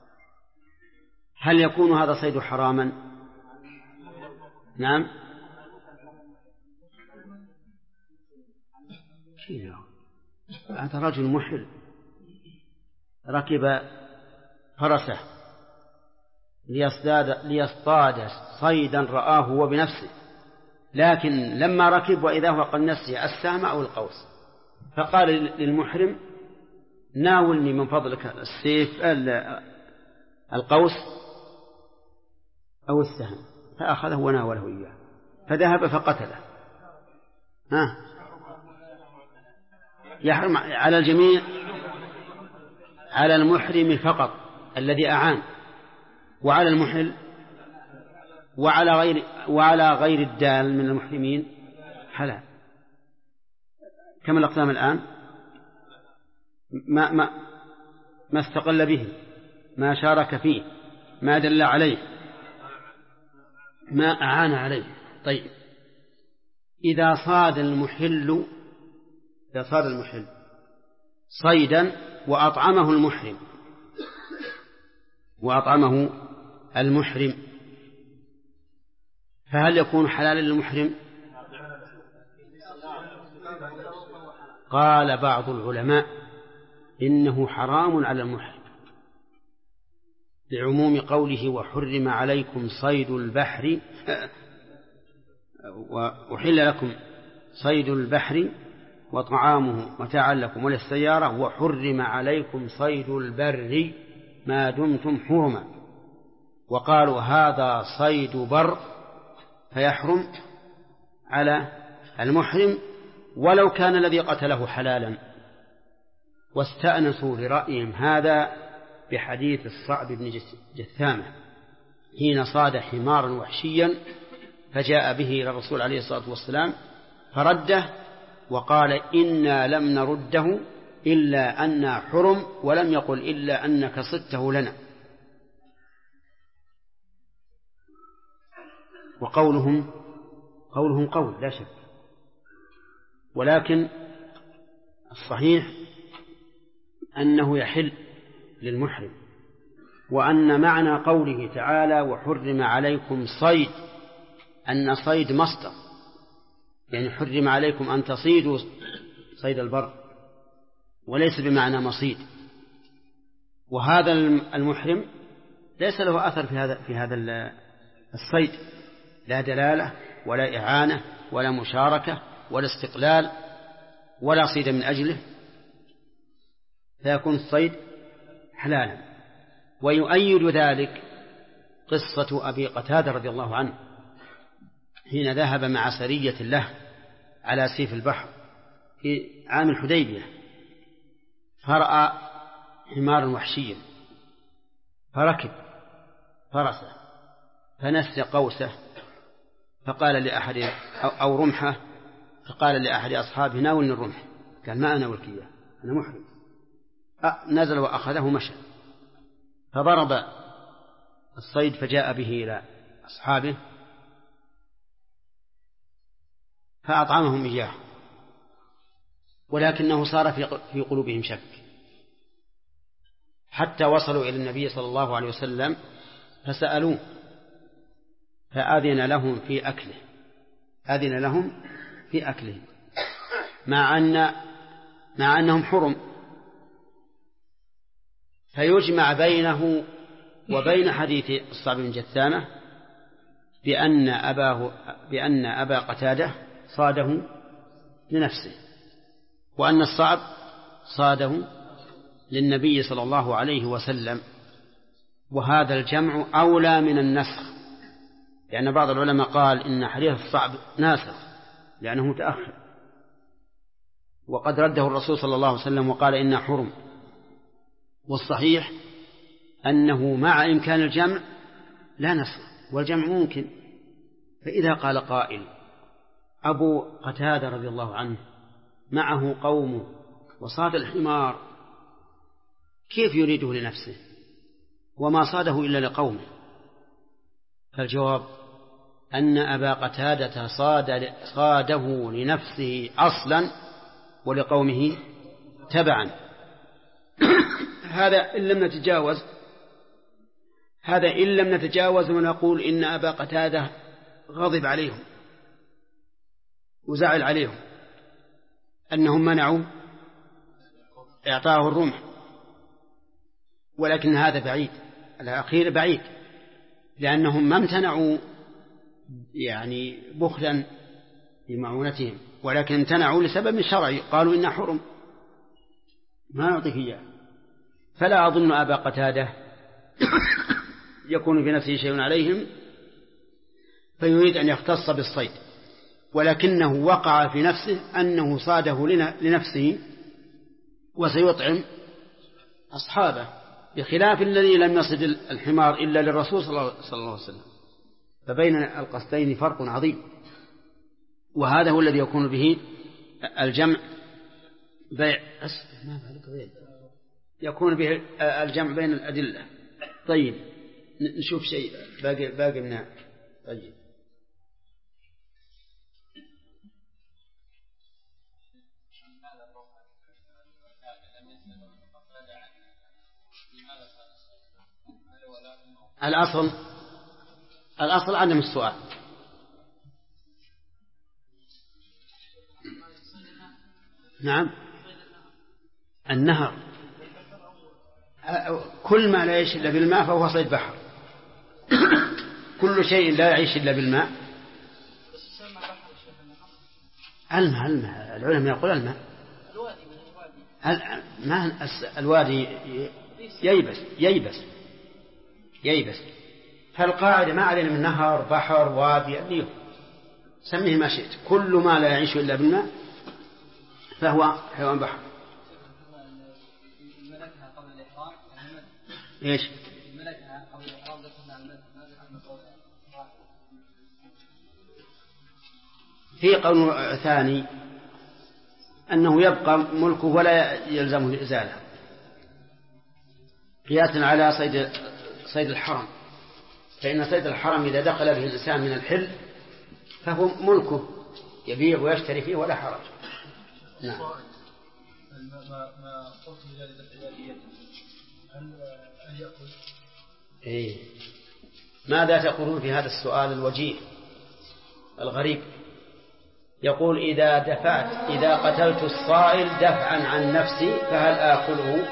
هل يكون هذا صيد حراما؟ نعم. هذا رجل محرم ركب فرسه ليصطاد صيدا رآه هو بنفسه، لكن لما ركب وإذا هو قد نسي السهم أو القوس، فقال للمحرم ناولني من فضلك السيف القوس أو السهم، فأخذه وناوله إياه فذهب فقتله. يحرم على الجميع، على المحرم فقط الذي أعان، وعلى المحل وعلى غير الدال من المحرمين حلال. كم الأقسام الآن؟ ما استقل به، ما شارك فيه، ما دل عليه، ما أعان عليه. طيب، إذا صاد المحل صيدا وأطعمه المحرم فهل يكون حلالا للمحرم؟ قال بعض العلماء إنه حرام على المحرم لعموم قوله وحرم عليكم صيد البحر وحل لكم صيد البحر وطعامه متاعا لكم وللسيارة وحرم عليكم صيد البر ما دمتم حرما. وقالوا هذا صيد بر فيحرم على المحرم ولو كان الذي قتله حلالا. واستأنسوا لرأيهم هذا بحديث الصعب بن جثامة حين صاد حمارا وحشيا فجاء به إلى الرسول عليه الصلاة والسلام فرده وقال إنا لم نرده إلا أن حرم، ولم يقل إلا أنك صدته لنا. وقولهم قول لا شك، ولكن الصحيح أنه يحل للمحرم، وأن معنى قوله تعالى وحرم عليكم صيد أن صيد مصدر، يعني حرم عليكم أن تصيدوا صيد البر وليس بمعنى مصيد. وهذا المحرم ليس له أثر في هذا الصيد، لا دلالة ولا إعانة ولا مشاركة ولا استقلال ولا صيد من أجله، فيكون الصيد حلالا. ويؤيد ذلك قصة أبي قتادة رضي الله عنه حين ذهب مع سرية له على سيف البحر في عام الحديبية فرأى حمارا وحشيا فركب فرسه فنسي قوسه فقال لأحد أو رمحه فقال لأحد أصحابه ناولني الرمح، قال ما أناولك إياه أنا محرم. نزل وأخذه مشى فضرب الصيد فجاء به إلى أصحابه فأطعمهم إياه، ولكنه صار في قلوبهم شك حتى وصلوا إلى النبي صلى الله عليه وسلم فسألوه فأذن لهم في أكله مع أنهم حرم. فيجمع بينه وبين حديث الصعب بن جثامة بأن أبا قتادة صاده لنفسه وأن الصعب صاده للنبي صلى الله عليه وسلم، وهذا الجمع أولى من النسخ، لأن بعض العلماء قال إن حديث الصعب ناسخ لأنه متأخر، وقد رده الرسول صلى الله عليه وسلم وقال إنه حرم. والصحيح أنه مع إمكان الجمع لا نسخ والجمع ممكن. فإذا قال قائل أبو قتادة رضي الله عنه معه قوم وصاد الحمار كيف يريده لنفسه وما صاده إلا لقومه؟ فالجواب أن أبا قتادة صاده لنفسه أصلا ولقومه تبعا. هذا إن لم نتجاوز ونقول إن أبا قتادة غضب عليهم وزعل عليهم أنهم منعوا إعطاه الرمح، ولكن هذا بعيد، الأخير بعيد، لأنهم ما امتنعوا يعني بخلا بمعونتهم، ولكن امتنعوا لسبب شرعي، قالوا إنه حرم ما نعطيك إياه. فلا أظن أبا قتادة يكون في نفسه شيء عليهم فيريد أن يختص بالصيد، ولكنه وقع في نفسه أنه صاده لنفسه وسيطعم أصحابه، بخلاف الذي لم يصد الحمار إلا للرسول صلى الله عليه وسلم. فبين القصدين فرق عظيم، وهذا هو الذي يكون به الجمع بين الأدلة. طيب نشوف شيء باقي لنا. طيب الأصل عدم السؤال. نعم النهر كل ما لا يعيش إلا بالماء فهو صيد بحر. كل شيء لا يعيش إلا بالماء. الماء العلماء يقول الماء الوادي ييبس. فالقاعدة ما علينا من نهر بحر وادي سميه ما شئت، كل ما لا يعيش إلا بالماء فهو حيوان بحر. ايش في قول ثاني أنه يبقى ملكه ولا يلزمه الإزالة، قياسا على صيد الحرم، فإن صيد الحرم إذا دخل به الإنسان من الحل فهو ملكه يبيع ويشتري فيه ولا حرج. نعم. ما قلت لذلك هل يأكل؟ إيه. ماذا تقولون في هذا السؤال الوجيه الغريب؟ يقول إذا قتلت الصائل دفعا عن نفسي فهل آكله؟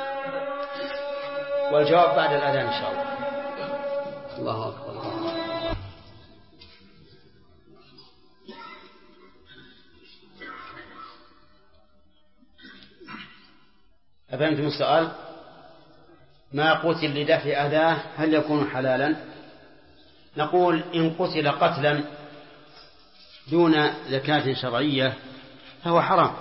والجواب بعد الأذان إن شاء الله. الله أكبر. أفهمتم السؤال؟ ما قتل لدفع أذاه هل يكون حلالا؟ نقول إن قتل قتلا دون زكاة شرعية فهو حرام،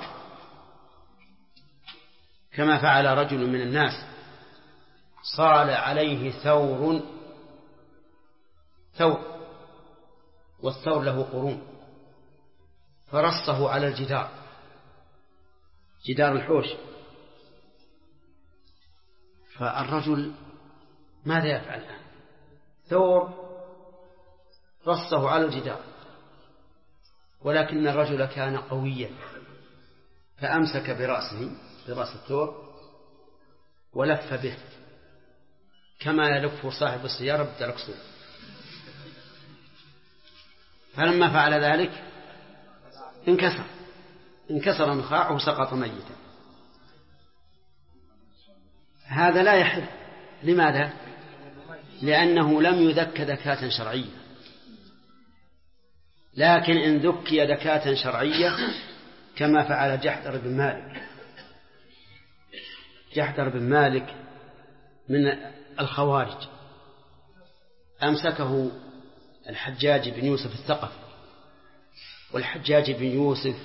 كما فعل رجل من الناس صال عليه ثور، والثور له قرون، فرصه على جدار الحوش. فالرجل ماذا يفعل الآن؟ ثور رصه على الجدار، ولكن الرجل كان قويا فأمسك برأس الثور ولف به كما يلف صاحب السيارة بالدركسون. فلما فعل ذلك انكسر نخاعه وسقط ميتا. هذا لا يحل. لماذا؟ لأنه لم يذك ذكاة شرعية، لكن إن ذكي ذكاة شرعية كما فعل جحدر بن مالك من الخوارج، أمسكه الحجاج بن يوسف الثقفي، والحجاج بن يوسف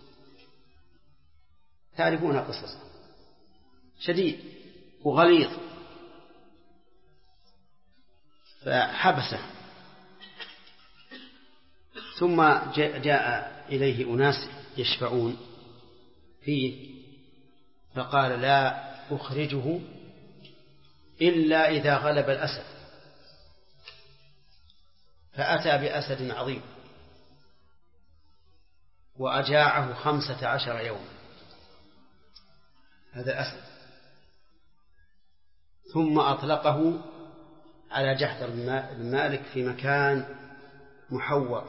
تعرفون قصصه شديد وغليظ، فحبسه. ثم جاء إليه أناس يشفعون فيه فقال لا أخرجه إلا إذا غلب الأسد. فأتى بأسد عظيم وأجاعه 15 يوما، هذا الأسد، ثم أطلقه على جحدر بن مالك في مكان محوط.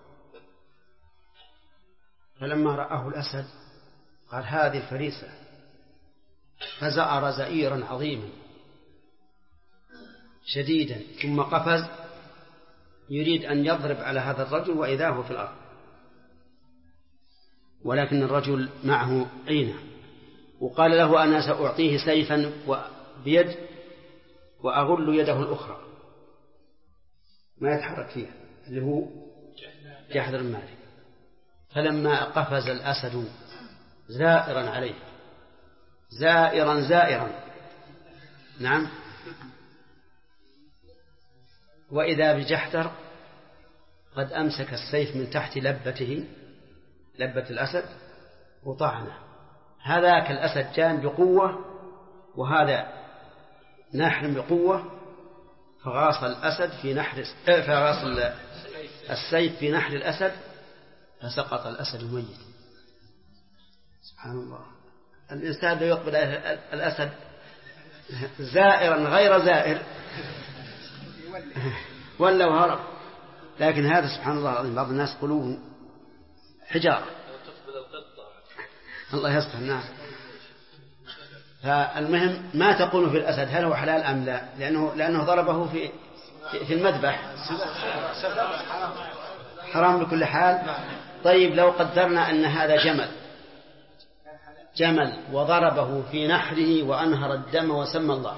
فلما رآه الأسد قال هذه الفريسة، فزأر زئيرا عظيما شديدا، ثم قفز يريد أن يضرب على هذا الرجل وإذا هو في الأرض، ولكن الرجل معه عينه، وقال له أنا سأعطيه سيفا بيد وأغل يده الأخرى ما يتحرك فيها، اللي هو جحدر بن مالك. فلما قفز الأسد زائرا عليه، زائرا نعم، وإذا بجحدر قد أمسك السيف من تحت لبته، لبة الأسد، وطعنه. هذاك الأسد جان بقوة وهذا ناحر بقوة، فغاص الأسد في نحر فغاص السيف في نحر الأسد فسقط الأسد ميت. سبحان الله، الإنسان لو يقبل الأسد زائرا غير زائر ولا وهرب، لكن هذا سبحان الله العظيم بعض الناس قلوب حجارة. الله يصلح. نعم. فالمهم ما تقول في الأسد هل هو حلال أم لا، لأنه ضربه في المذبح، حرام بكل حال. طيب لو قدرنا أن هذا جمل وضربه في نحره وأنهر الدم وسمى الله،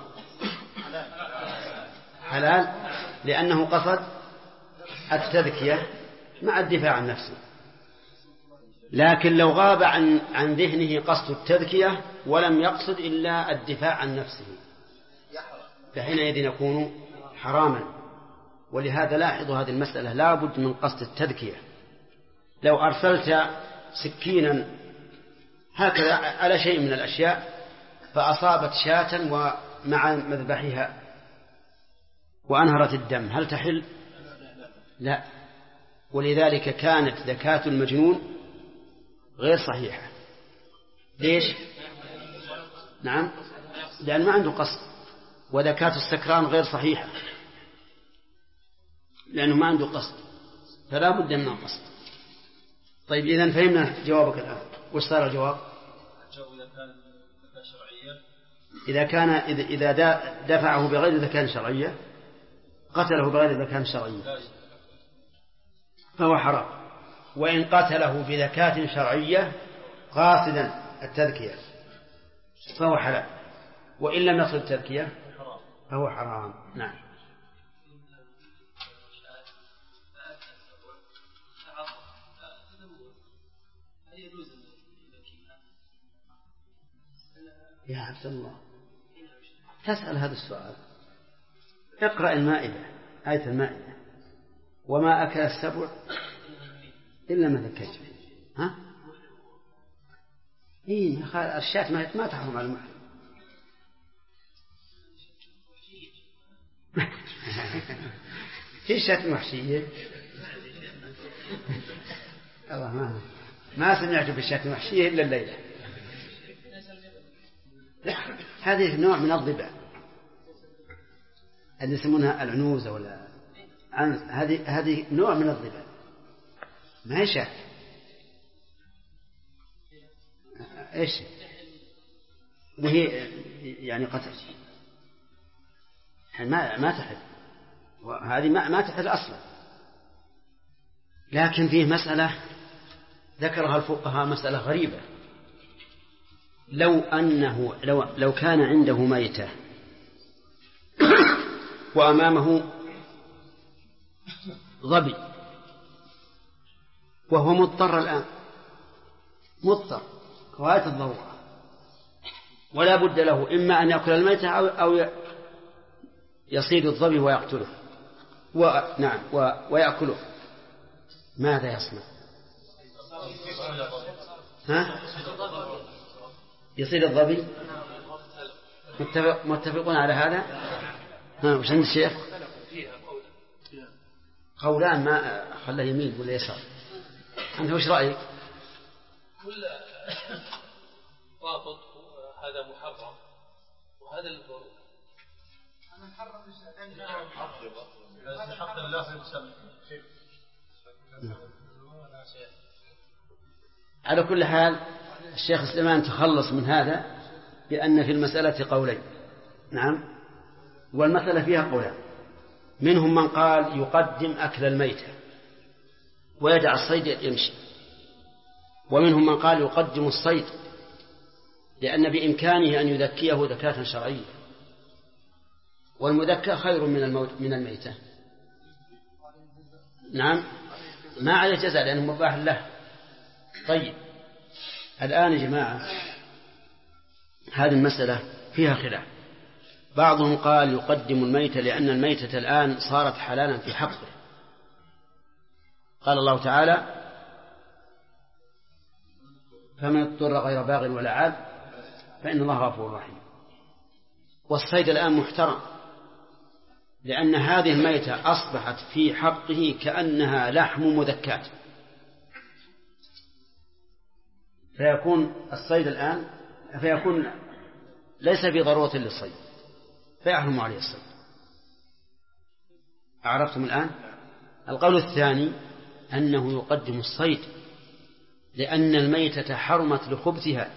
حلال، لأنه قصد التذكية مع الدفاع عن نفسه. لكن لو غاب عن ذهنه قصد التذكية ولم يقصد إلا الدفاع عن نفسه فحينئذ يكون حراما. ولهذا لاحظوا هذه المسألة لا بد من قصد التذكية. لو أرسلت سكينا هكذا على شيء من الأشياء فأصابت شاة ومع مذبحها وأنهرت الدم، هل تحل؟ لا. ولذلك كانت ذكاة المجنون غير صحيحة. ليش؟ نعم، لأن ما عنده قصد. وذكاة السكران غير صحيحة لأنه ما عنده قصد، فلا بد من القصد. طيب إذن فهمنا جوابك الآن. وش صار الجواب؟ إذا دفعه بغير ذكاء شرعية، قتله بغير ذكاء شرعية فهو حرام. وإن قتله بذكاة شرعية قاصدا التذكية فهو حلال، وإن لم يقصد التذكية فهو حرام. نعم. يا عبد الله تسأل هذا السؤال، اقرأ المائدة، آية المائدة: وما أكل السبع إلا ما ذكيت. ها؟ إيه الشاة ما تحرم على المحرم. في شاة محشية؟ الله ما سمعت بالشاة المحشية إلا الليلة. هذه نوع من الضبع اللي يسمونها العنوزة ولا هذه نوع من الضبع، ما هي شاة. إيش وهي يعني قتل ما تحل، وهذه ما تحل أصلا. لكن فيه مسألة ذكرها الفقهاء، مسألة غريبة. لو كان عنده ميتة وأمامه ظبي وهو مضطر الآن، مضطر غاية الضرورة، ولا بد له إما أن يأكل الميتة أو يصيد الظبي ويقتله ويأكله، ماذا يصنع؟ ها؟ يصيد الظبي؟ متفقون على هذا؟ ها وش عند الشيخ؟ قولان ما خلاه يمين ولا يسار. أنت وش رأيك؟ كل ضابط هذا محرم وهذا للضرورة. أنا محرم بس حق الله يسمى. على كل حال الشيخ سليمان تخلص من هذا بأن في المسألة قولين. نعم. والمسألة فيها قولان، منهم من قال يقدم أكل الميتة ويدع الصيد يمشي، ومنهم من قال يقدم الصيد لأن بإمكانه أن يذكيه زكاة شرعية، والمذكى خير من الميتة. نعم، ما عليه جزاء لأنه مباح له. طيب الآن يا جماعة هذه المسألة فيها خلاف. بعضهم قال يقدم الميتة لأن الميتة الآن صارت حلالا في حقه. قال الله تعالى فمن اضطر غير باغ ولا عاد فإن الله غفور رحيم. والصيد الآن محترم لأن هذه الميتة أصبحت في حقه كأنها لحم مذكاة، فيكون الصيد الآن فيكون ليس في ضرورة للصيد فيحرم عليه الصيد. أعرفتم الآن؟ القول الثاني أنه يقدم الصيد لأن الميتة حرمت لخبثها،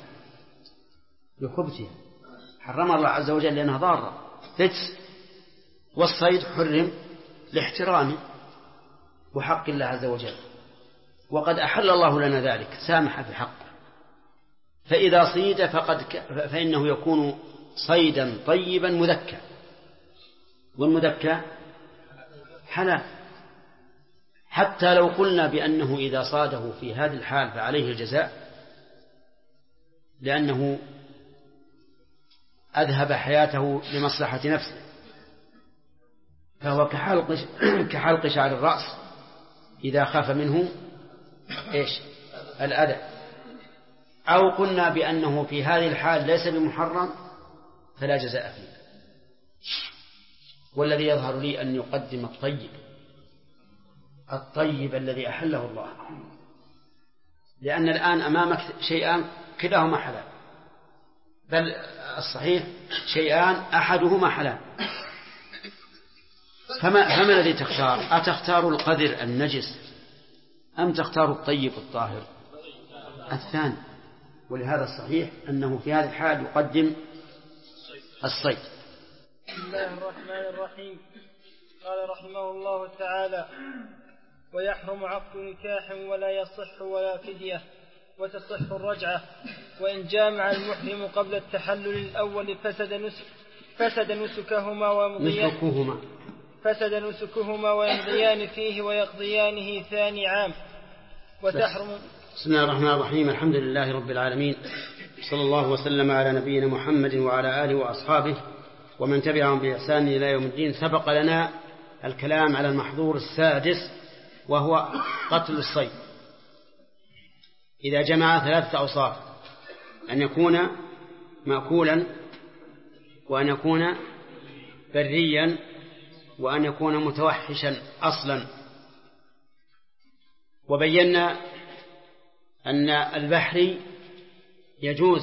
حرم الله عز وجل لأنها ضارة فتس، والصيد حرم لاحترامه وحق الله عز وجل، وقد أحل الله لنا ذلك سامح في حقه. فإذا صيد فإنه يكون صيدا طيبا مذكى، والمذكى حلال. حتى لو قلنا بأنه إذا صاده في هذه الحال فعليه الجزاء لأنه أذهب حياته لمصلحة نفسه، فهو كحلق شعر الرأس إذا خاف منه الأذى. أو قلنا بأنه في هذه الحال ليس بمحرم فلا جزاء فيه. والذي يظهر لي أن يقدم الطيب الذي أحله الله، لأن الآن أمامك شيئان كلاهما حلال، بل الصحيح شيئان أحدهما حلال. فما الذي تختار؟ أتختار القذر النجس أم تختار الطيب الطاهر؟ الثاني. ولهذا الصحيح أنه في هذه الحال يقدم الصيد. بسم الله الرحمن الرحيم. قال رحمه الله تعالى: ويحرم عقد نكاح ولا يصح ولا فدية، وتصح الرجعة، وإن جامع المحرم قبل التحلل الأول فسد نسكهما ويمضيان فيه ويقضيانه ثاني عام. وتحرم. بسم الله الرحمن الرحيم. الحمد لله رب العالمين، صلى الله وسلم على نبينا محمد وعلى آله وأصحابه ومن تبعهم بإحسان إلى يوم الدين. سبق لنا الكلام على المحظور السادس وهو قتل الصيد إذا جمع 3 أوصاف: أن يكون مأكولا، وأن يكون بريا، وأن يكون متوحشا أصلا. وبينا أن البحري يجوز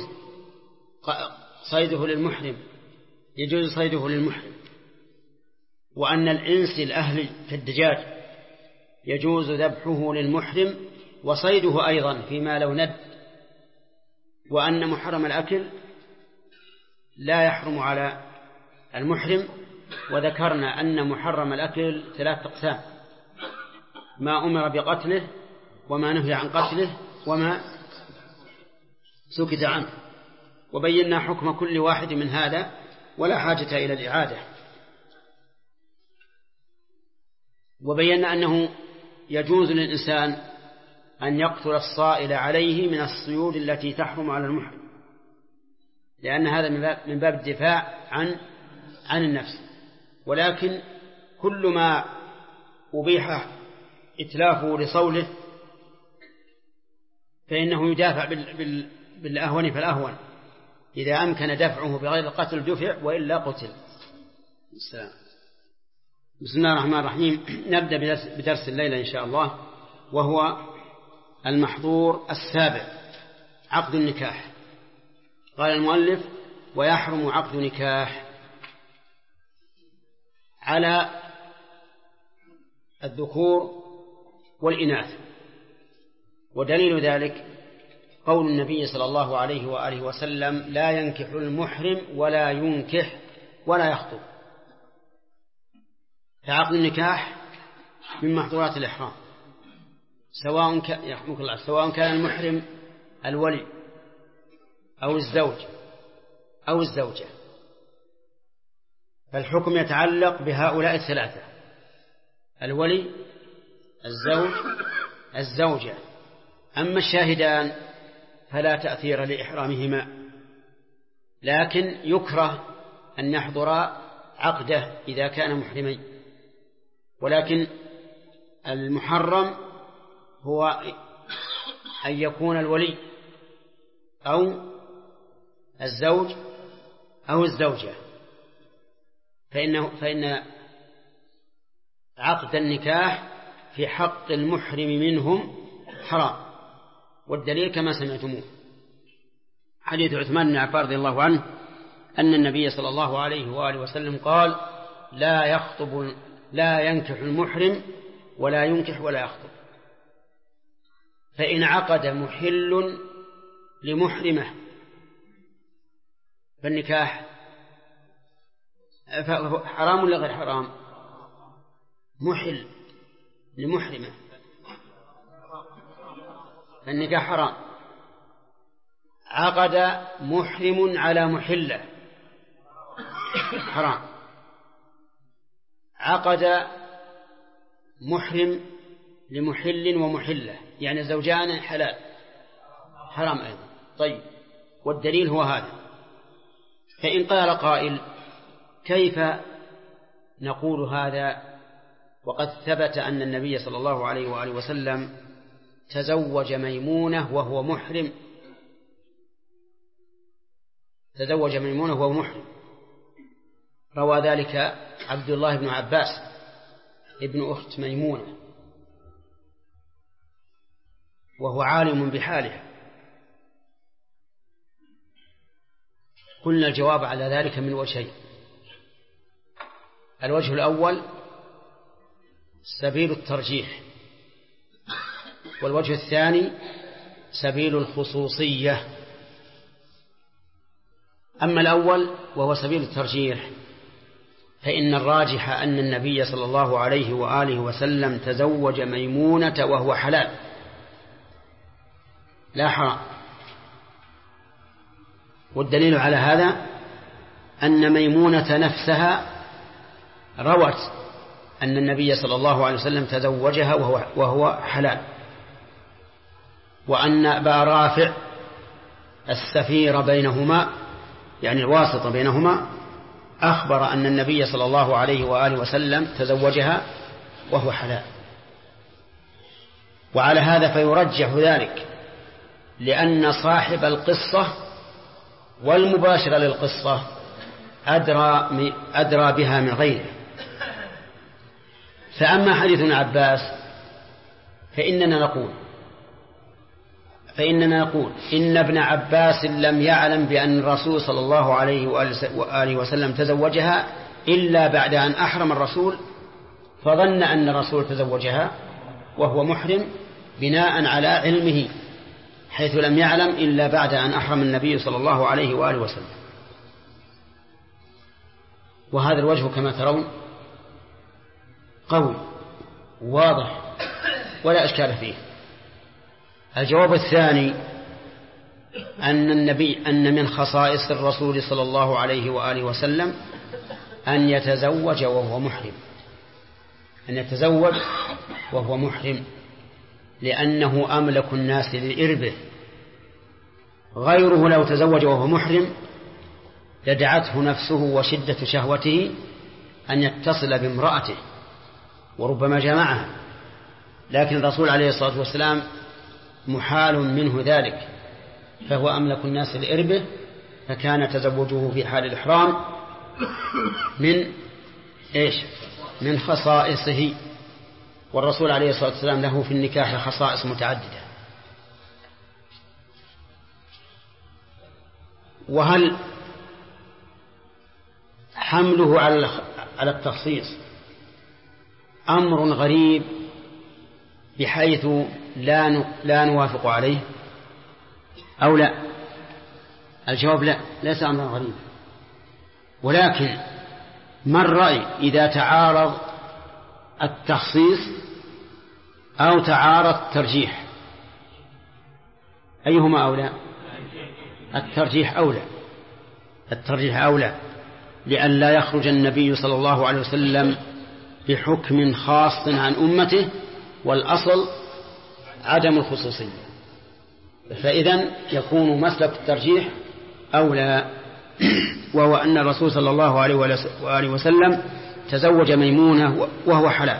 صيده للمحرم، وأن الإنس الأهلي كالدجاج يجوز ذبحه للمحرم وصيده أيضا فيما لو ند، وأن محرم الأكل لا يحرم على المحرم. وذكرنا أن محرم الأكل 3 أقسام: ما أمر بقتله، وما نهي عن قتله، وما سكت عنه. وبينا حكم كل واحد من هذا ولا حاجة إلى الإعادة. وبينا أنه يجوز للإنسان أن يقتل الصائل عليه من الصيود التي تحرم على المحرم، لأن هذا من باب الدفاع عن النفس. ولكن كل ما أبيح إتلافه لصوله فإنه يدافع بالأهون فالأهون، إذا أمكن دفعه بغير القتل دفع، وإلا قتل. السلام. بسم الله الرحمن الرحيم. نبدأ بدرس الليلة إن شاء الله، وهو المحظور السابع، عقد النكاح. قال المؤلف: ويحرم عقد نكاح على الذكور والإناث. ودليل ذلك قول النبي صلى الله عليه وآله وسلم: لا ينكح المحرم ولا ينكح ولا يخطب. فعقد النكاح من محظورات الإحرام، سواء كان المحرم الولي أو الزوج أو الزوجة، فالحكم يتعلق بهؤلاء الثلاثة: الولي، الزوج، الزوجة. أما الشاهدان فلا تأثير لإحرامهما، لكن يكره أن يحضر عقده إذا كان محرمين، ولكن المحرم هو أن يكون الولي أو الزوج أو الزوجة، فإن عقد النكاح في حق المحرم منهم حرام. والدليل كما سمعتموه حديث عثمان بن عفان رضي الله عنه أن النبي صلى الله عليه وآله وسلم قال: لا ينكح المحرم ولا ينكح ولا يخطب. فإن عقد محل لمحرمة فالنكاح حرام ولا غير حرام؟ محل لمحرمة فالنكاح حرام. عقد محرم على محلة حرام. عقد محرم لمحل ومحلة، يعني زوجان حلال، حرام أيضا. طيب، والدليل هو هذا. فإن قال قائل: كيف نقول هذا وقد ثبت أن النبي صلى الله عليه وآله وسلم تزوج ميمونة وهو محرم؟ تزوج ميمونة وهو محرم، روى ذلك عبد الله بن عباس ابن أخت ميمونة، وهو عالم بحالها. قلنا الجواب على ذلك من وجهين: الوجه الأول سبيل الترجيح، والوجه الثاني سبيل الخصوصية. أما الأول وهو سبيل الترجيح، فإن الراجح أن النبي صلى الله عليه وآله وسلم تزوج ميمونة وهو حلال لا حرام. والدليل على هذا أن ميمونة نفسها روت أن النبي صلى الله عليه وسلم تزوجها وهو حلال، وأن أبا رافع السفير بينهما، يعني الواسطة بينهما، أخبر أن النبي صلى الله عليه وآله وسلم تزوجها وهو حلال. وعلى هذا فيرجح ذلك، لأن صاحب القصة والمباشر للقصة أدرى بها من غيره. فأما حديث ابن عباس فإننا نقول إن ابن عباس لم يعلم بأن الرسول صلى الله عليه وآله وسلم تزوجها إلا بعد أن أحرم الرسول، فظن أن الرسول تزوجها وهو محرم بناء على علمه، حيث لم يعلم إلا بعد أن أحرم النبي صلى الله عليه وآله وسلم. وهذا الوجه كما ترون قوي واضح ولا إشكال فيه. الجواب الثاني أن من خصائص الرسول صلى الله عليه وآله وسلم أن يتزوج وهو محرم، لأنه أملك الناس لإربه. غيره لو تزوج وهو محرم لدعته نفسه وشدة شهوته أن يتصل بامرأته وربما جمعها، لكن الرسول عليه الصلاة والسلام محال منه ذلك، فهو أملك الناس لإربه، فكان تزوجه في حال الإحرام من من خصائصه، والرسول عليه الصلاة والسلام له في النكاح خصائص متعددة. وهل حمله على التخصيص أمر غريب بحيث لا نوافق عليه أو لا؟ الجواب لا، ليس أمرا غريبا، ولكن ما الرأي إذا تعارض التخصيص أو تعارض الترجيح؟ أيهما أولى؟ الترجيح أولى. الترجيح أولى، لئلا يخرج النبي صلى الله عليه وسلم بحكم خاص عن أمته، والأصل عدم الخصوصية، فإذن يكون مسلك الترجيح أولى، وهو أن الرسول صلى الله عليه وآله وسلم تزوج ميمونة وهو حلال.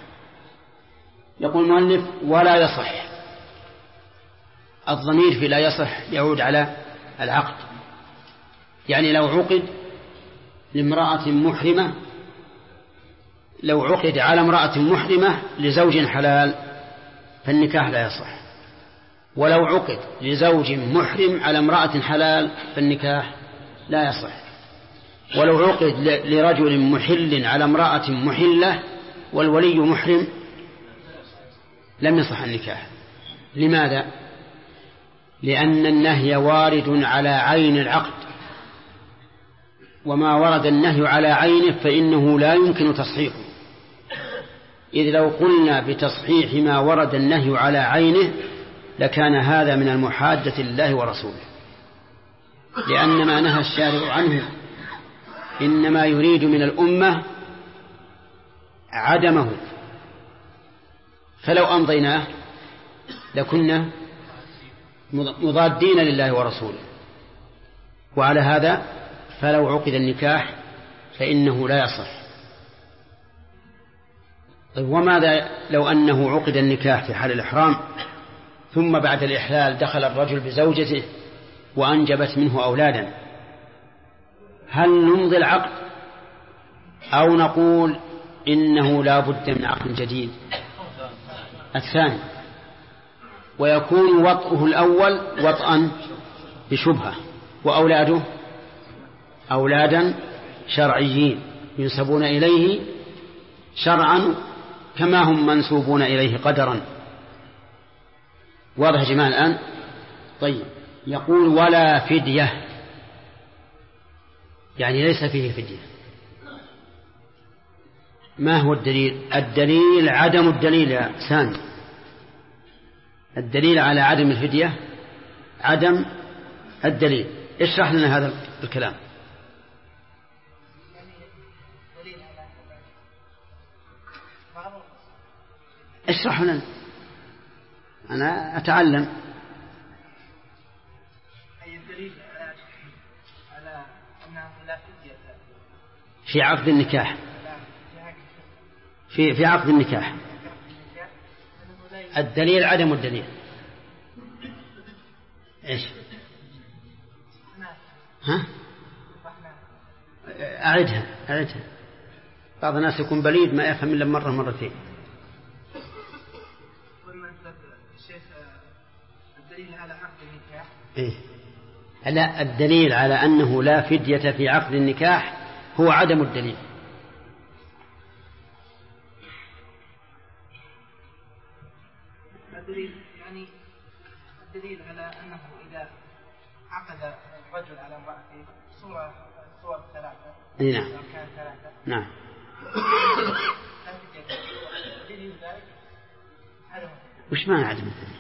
يقول المؤلف ولا يصح. الضمير في لا يصح يعود على العقد، يعني لو عقد لامرأة محرمة، لو عقد على امرأة محرمة لزوج حلال فالنكاح لا يصح، ولو عقد لزوج محرم على امرأة حلال فالنكاح لا يصح، ولو عقد لرجل محل على امرأة محلة والولي محرم لم يصح النكاح. لماذا؟ لأن النهي وارد على عين العقد، وما ورد النهي على عينه فإنه لا يمكن تصحيحه، إذ لو قلنا بتصحيح ما ورد النهي على عينه لكان هذا من المحادة لله ورسوله، لأن ما نهى الشارع عنه إنما يريد من الأمة عدمه، فلو أمضيناه لكنا مضادين لله ورسوله، وعلى هذا فلو عقد النكاح فإنه لا يصح. طيب وماذا لو أنه عقد النكاح في حال الإحرام ثم بعد الإحلال دخل الرجل بزوجته وأنجبت منه أولادا؟ هل نمضي العقد أو نقول إنه لا بد من عقد جديد؟ الثاني، ويكون وطئه الأول وطئا بشبهة، وأولاده أولادا شرعيين ينسبون إليه شرعا كما هم منسوبون إليه قدرا. واضح يا جماعة الآن؟ طيب، يقول ولا فدية، يعني ليس فيه فدية. ما هو الدليل؟ الدليل عدم الدليل يا سامي. الدليل على عدم الفدية عدم الدليل. اشرح لنا هذا الكلام. اشرح لنا، أنا أتعلم. أي الدليل على أنه لا فدية في عقد النكاح، في عقد النكاح الدليل عدم الدليل. إيش؟ ها؟ أعدها. بعض الناس يكون بليد ما يفهم إلا مرة مرتين. الدليل على عقد النكاح إيه؟ لا، الدليل على أنه لا فدية في عقد النكاح هو عدم الدليل. يعني الدليل على أنه إذا عقد الرجل على امرأته صور ثلاثة، نعم كان ثلاثة، نعم، لا فدية. دليل ذلك هذا وش معنى عدم الدليل؟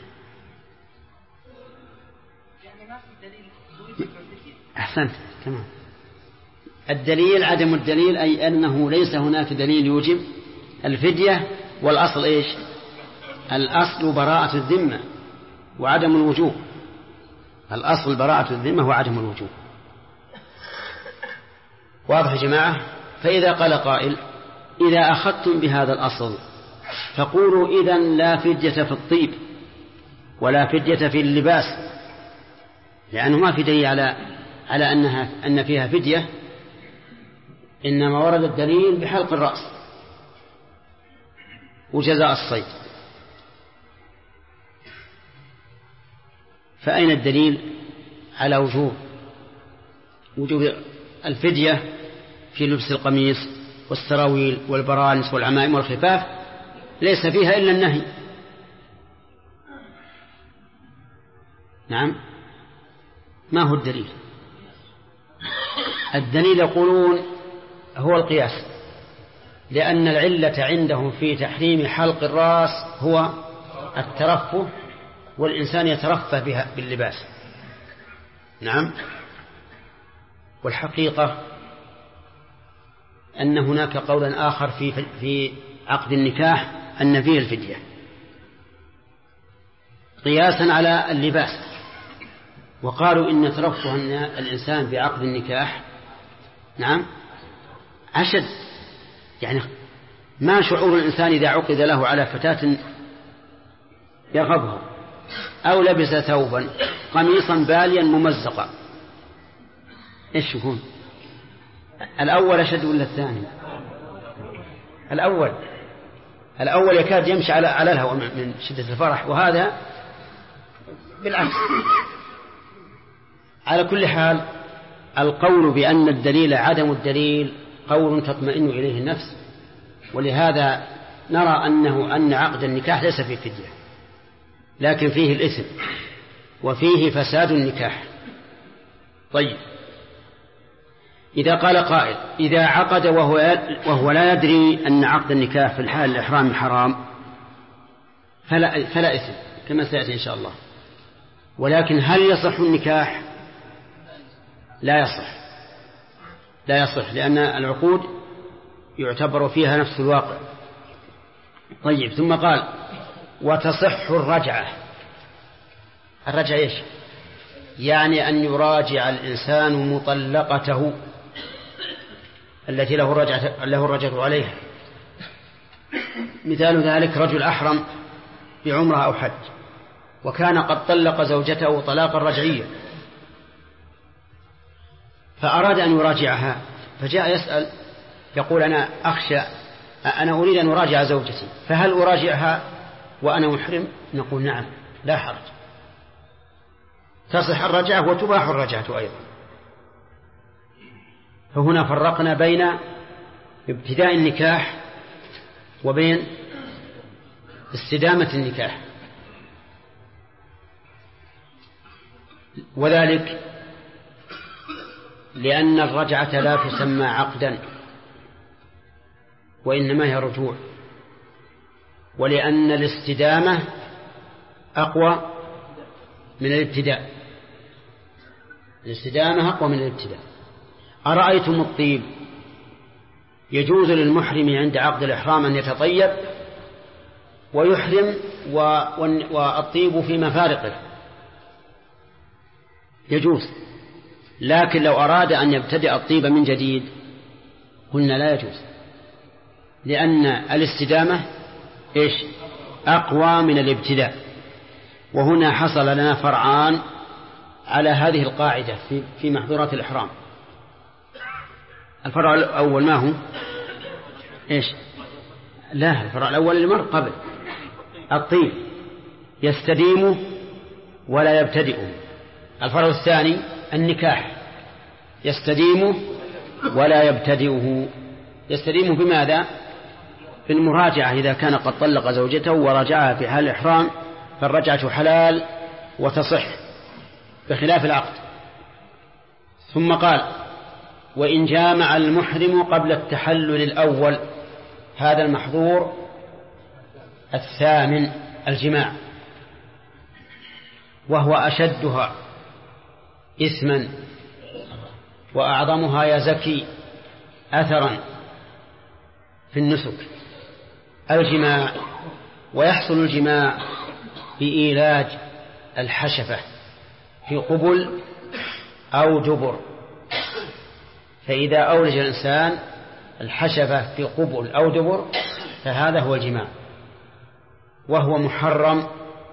يعني ما في دليل يوجب الفدية. أحسنت، تمام. الدليل عدم الدليل أي أنه ليس هناك دليل يوجب الفدية، والأصل إيش؟ الأصل براءة الذمة وعدم الوجوب. الأصل براءة الذمة وعدم الوجوب. واضح يا جماعة؟ فإذا قال قائل إذا أخذتم بهذا الأصل فقولوا إذن لا فدية في الطيب ولا فدية في اللباس، لأنه ما في دليل على أن فيها فدية، إنما ورد الدليل بحلق الرأس. وجزاء الصيد. فأين الدليل على وجوب الفدية في لبس القميص والسراويل والبرانس والعمائم والخفاف؟ ليس فيها إلا النهي. نعم، ما هو الدليل؟ الدليل يقولون هو القياس، لأن العلة عندهم في تحريم حلق الرأس هو الترفه، والإنسان يترفه بها باللباس. نعم. والحقيقة أن هناك قولا آخر في عقد النكاح أن فيه الفدية قياسا على اللباس، وقالوا إن ترفه الإنسان بعقد النكاح نعم أشد. يعني ما شعور الإنسان إذا عقد له على فتاة يغضبها أو لبس ثوبا قميصا باليا ممزقا، إيش يكون؟ الأول أشد ولا الثاني؟ الأول يكاد يمشي على الهواء من شدة الفرح، وهذا بالعكس. على كل حال القول بأن الدليل عدم الدليل قول تطمئن إليه النفس، ولهذا نرى أن عقد النكاح ليس فيه فدية، لكن فيه الإثم وفيه فساد النكاح. طيب، إذا قال قائل إذا عقد وهو لا يدري أن عقد النكاح في الحال الإحرام حرام فلا إثم كما سيأتي إن شاء الله، ولكن هل يصح النكاح؟ لا يصح لأن العقود يعتبر فيها نفس الواقع. طيب، ثم قال وتصح الرجعة. الرجعة إيش؟ يعني أن يراجع الإنسان مطلقته التي له الرجعة عليها. مثال ذلك رجل أحرم بعمرة أو حج وكان قد طلق زوجته طلاقا رجعيا، فأراد أن يراجعها، فجاء يسأل يقول أنا أريد أن أراجع زوجتي، فهل أراجعها وأنا محرم؟ نقول نعم لا حرج، تصح الرجعة وتباح الرجعة أيضا. فهنا فرقنا بين ابتداء النكاح وبين استدامة النكاح، وذلك لأن الرجعة لا تسمى عقدا وإنما هي رجوع، ولأن الاستدامة أقوى من الابتداء. الاستدامة أقوى من الابتداء. أرأيتم الطيب؟ يجوز للمحرم عند عقد الإحرام أن يتطيب ويحرم والطيب في مفارقه يجوز، لكن لو أراد أن يبتدئ الطيب من جديد قلنا لا يجوز، لأن الاستدامة إيش؟ أقوى من الابتداء. وهنا حصل لنا فرعان على هذه القاعدة في محظورات الإحرام. الفرع الأول ما هو؟ إيش؟ لا، الفرع الأول اللي مر قبل الطيب يستديم ولا يبتدئ. الفرع الثاني النكاح يستديم ولا يبتدئه. يستديم بماذا؟ في المراجعة، إذا كان قد طلق زوجته وراجعها في حال الإحرام فالرجعة حلال وتصح بخلاف العقد. ثم قال وإن جامع المحرم قبل التحلل الأول، هذا المحظور الثامن الجماع، وهو أشدها إثما وأعظمها يزكي أثرا في النسك الجماع. ويحصل الجماع بإيلاج الحشفة في قبل أو دبر، فإذا أولج الإنسان الحشفة في قبل أو دبر فهذا هو الجماع، وهو محرم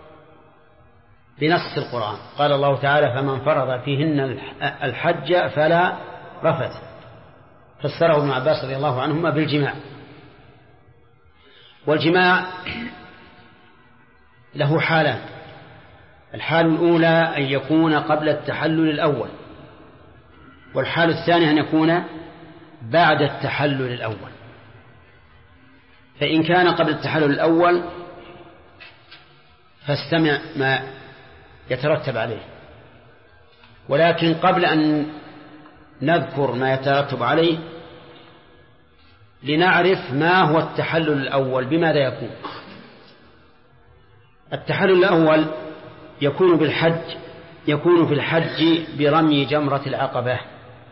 بنص القرآن. قال الله تعالى فمن فرض فيهن الحج فلا رفث، فسره ابن عباس رضي الله عنهما بالجماع. والجماع له حالان: الحال الأولى أن يكون قبل التحلل الأول، والحال الثاني أن يكون بعد التحلل الأول. فإن كان قبل التحلل الأول فاستمع ما يترتب عليه، ولكن قبل أن نذكر ما يترتب عليه لنعرف ما هو التحلل الأول بماذا يكون. التحلل الأول يكون في الحج برمي جمرة العقبة،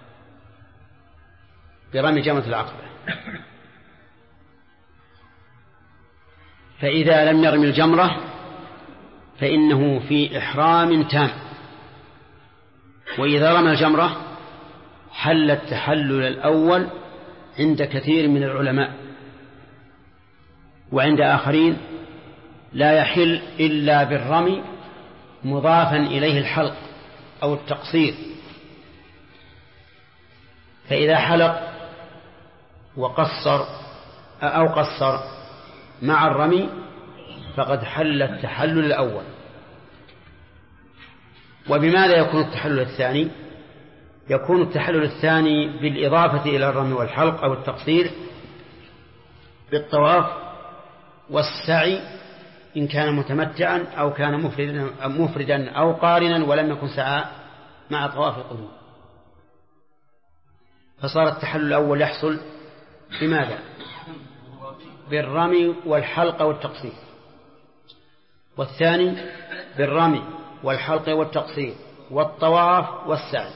فإذا لم يرمي الجمرة فإنه في إحرام تام، وإذا رمى الجمرة حل التحلل الأول عند كثير من العلماء، وعند آخرين لا يحل إلا بالرمي مضافا إليه الحلق أو التقصير. فإذا حلق وقصر أو قصر مع الرمي فقد حل التحلل الأول. وبماذا يكون التحلل الثاني؟ يكون التحلل الثاني بالإضافة إلى الرمي والحلق أو التقصير بالطواف والسعي إن كان متمتعا أو كان مفردا أو قارنا ولم يكن سعى مع طواف القدوم. فصار التحلل الأول يحصل بماذا؟ بالرمي والحلق والتقصير، والثاني بالرمي والحلق والتقصير والطواف والسعي.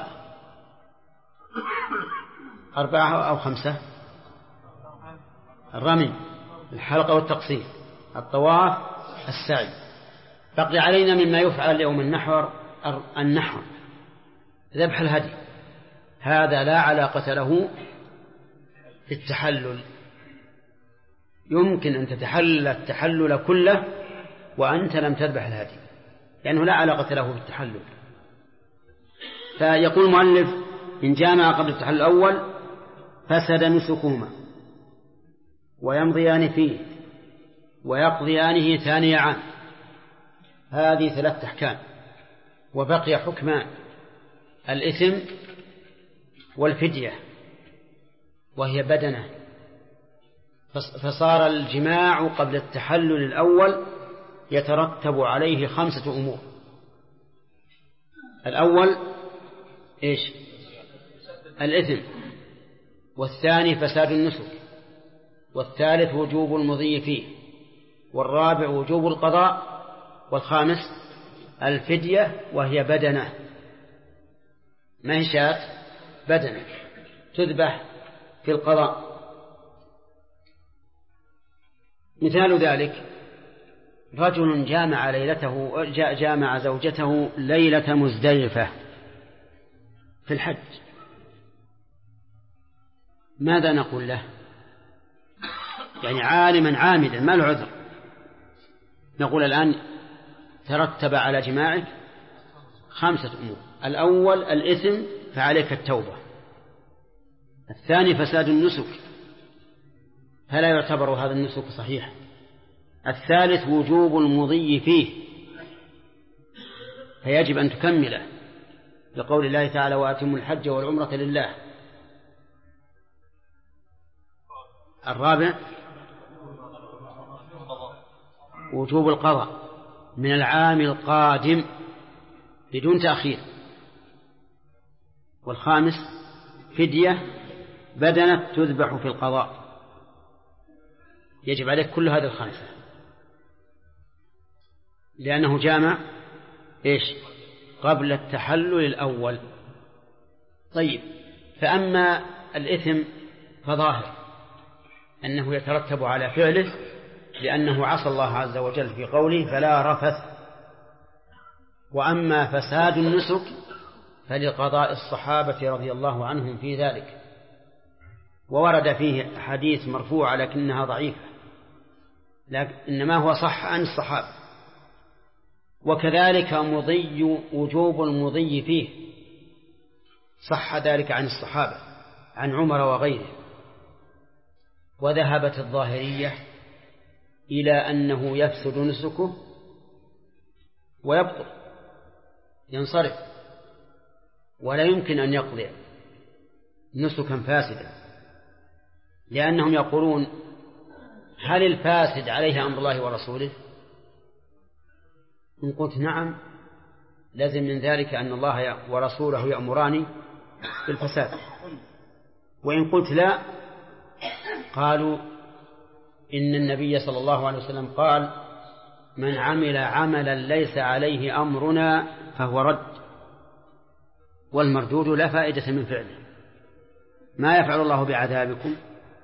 4 أو 5: الرمي، الحلق والتقصير، الطواف، السعي. بقي علينا مما يفعل يوم النحر ذبح الهدي. هذا لا علاقة له في التحلل. يمكن أن تتحلل التحلل كله وأنت لم تذبح الهدي، لأنه لا علاقة له بالتحلل. فيقول المؤلف: إن جامع قبل التحلل الأول فسد نسكهما ويمضيان فيه ويقضيانه ثاني عام. هذه 3 أحكام، وبقي حكمان: الإثم والفدية، وهي بدنة. فصار الجماع قبل التحلل الأول يترتب عليه 5 أمور. الأول إيش؟ الإثم، والثاني فساد النسك، والثالث وجوب المضي فيه، والرابع وجوب القضاء، والخامس الفدية وهي بدنة. ما هي شاة؟ بدنة تذبح في القضاء. مثال ذلك: رجل جامع زوجته ليلة مزدلفة في الحج، ماذا نقول له؟ يعني عالما عامدا ما له عذر. نقول الآن ترتب على جماعك 5 أمور: الأول الإثم فعليك التوبة، الثاني فساد النسك فلا يعتبر هذا النسك صحيح، الثالث وجوب المضي فيه فيجب أن تكمله لقول الله تعالى: وأتموا الحج والعمرة لله. الرابع وجوب القضاء من العام القادم بدون تأخير، والخامس فدية بدنة تذبح في القضاء. يجب عليك كل هذه 5 لأنه جامع إيش؟ قبل التحلل الأول. طيب، فأما الإثم فظاهر أنه يترتب على فعله، لأنه عصى الله عز وجل في قوله: فلا رفث. وأما فساد النسك فلقضاء الصحابة رضي الله عنهم في ذلك، وورد فيه حديث مرفوع لكنها ضعيفة، لكن إنما هو صح عن الصحابة. وكذلك وجوب المضي فيه صح ذلك عن الصحابة عن عمر وغيره. وذهبت الظاهرية إلى أنه يفسد نسكه ويبطل ينصرف، ولا يمكن أن يقضي نسكا فاسدا، لأنهم يقولون هل الفاسد عليه أمر الله ورسوله؟ إن قلت نعم لازم من ذلك أن الله ورسوله يأمران بالفساد، وإن قلت لا قالوا إن النبي صلى الله عليه وسلم قال من عمل عملا ليس عليه أمرنا فهو رد، والمردود لا فائدة من فعله. ما يفعل الله بعذابكم؟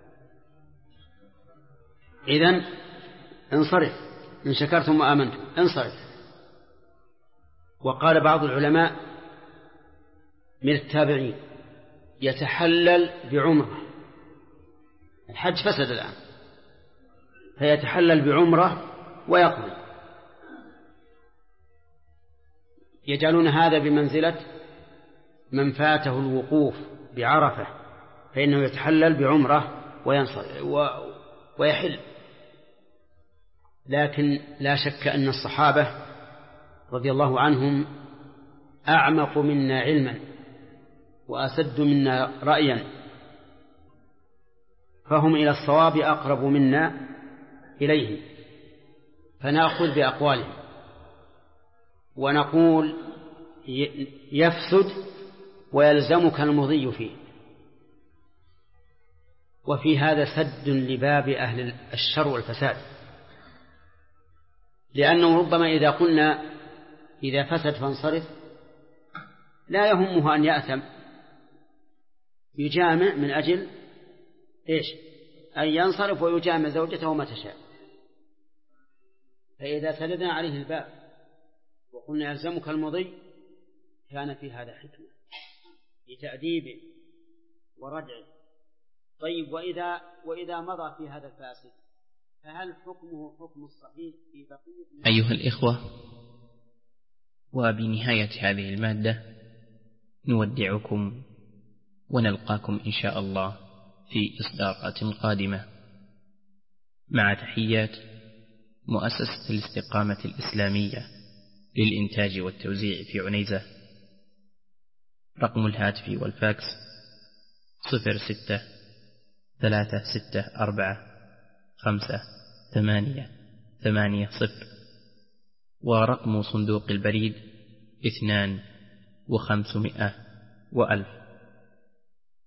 إذن انصرف، إن شكرتم وآمنتم انصرف. وقال بعض العلماء من التابعين يتحلل بعمرة، الحج فسد الآن، فيتحلل بعمرة ويقضي، يجعلون هذا بمنزلة من فاته الوقوف بعرفة فإنه يتحلل بعمرة ويحل. لكن لا شك أن الصحابة رضي الله عنهم أعمق منا علما وأسد منا رأيا، فهم إلى الصواب أقرب منا إليه، فنأخذ بأقوالهم ونقول يفسد ويلزمك المضي فيه. وفي هذا سد لباب أهل الشر والفساد، لأنه ربما إذا قلنا إذا فسد فانصرف لا يهمه أن يأثم، يجامع من أجل إيش؟ أن ينصرف ويجامع زوجته وما تشاء. فإذا سددنا عليه الباب وقلنا يلزمك المضي كان في هذا حكمة لتأديبه ورجعه. طيب وإذا مضى في هذا الفاسد فهل حكمه حكم الصحيح في بقية؟ أيها الإخوة، وبنهاية هذه المادة نودعكم ونلقاكم إن شاء الله في إصدارات قادمة، مع تحيات مؤسسة الاستقامة الإسلامية للإنتاج والتوزيع في عنيزة. رقم الهاتف والفاكس 06-364-5-8-8-0، ورقم صندوق البريد 2 و500 و1000.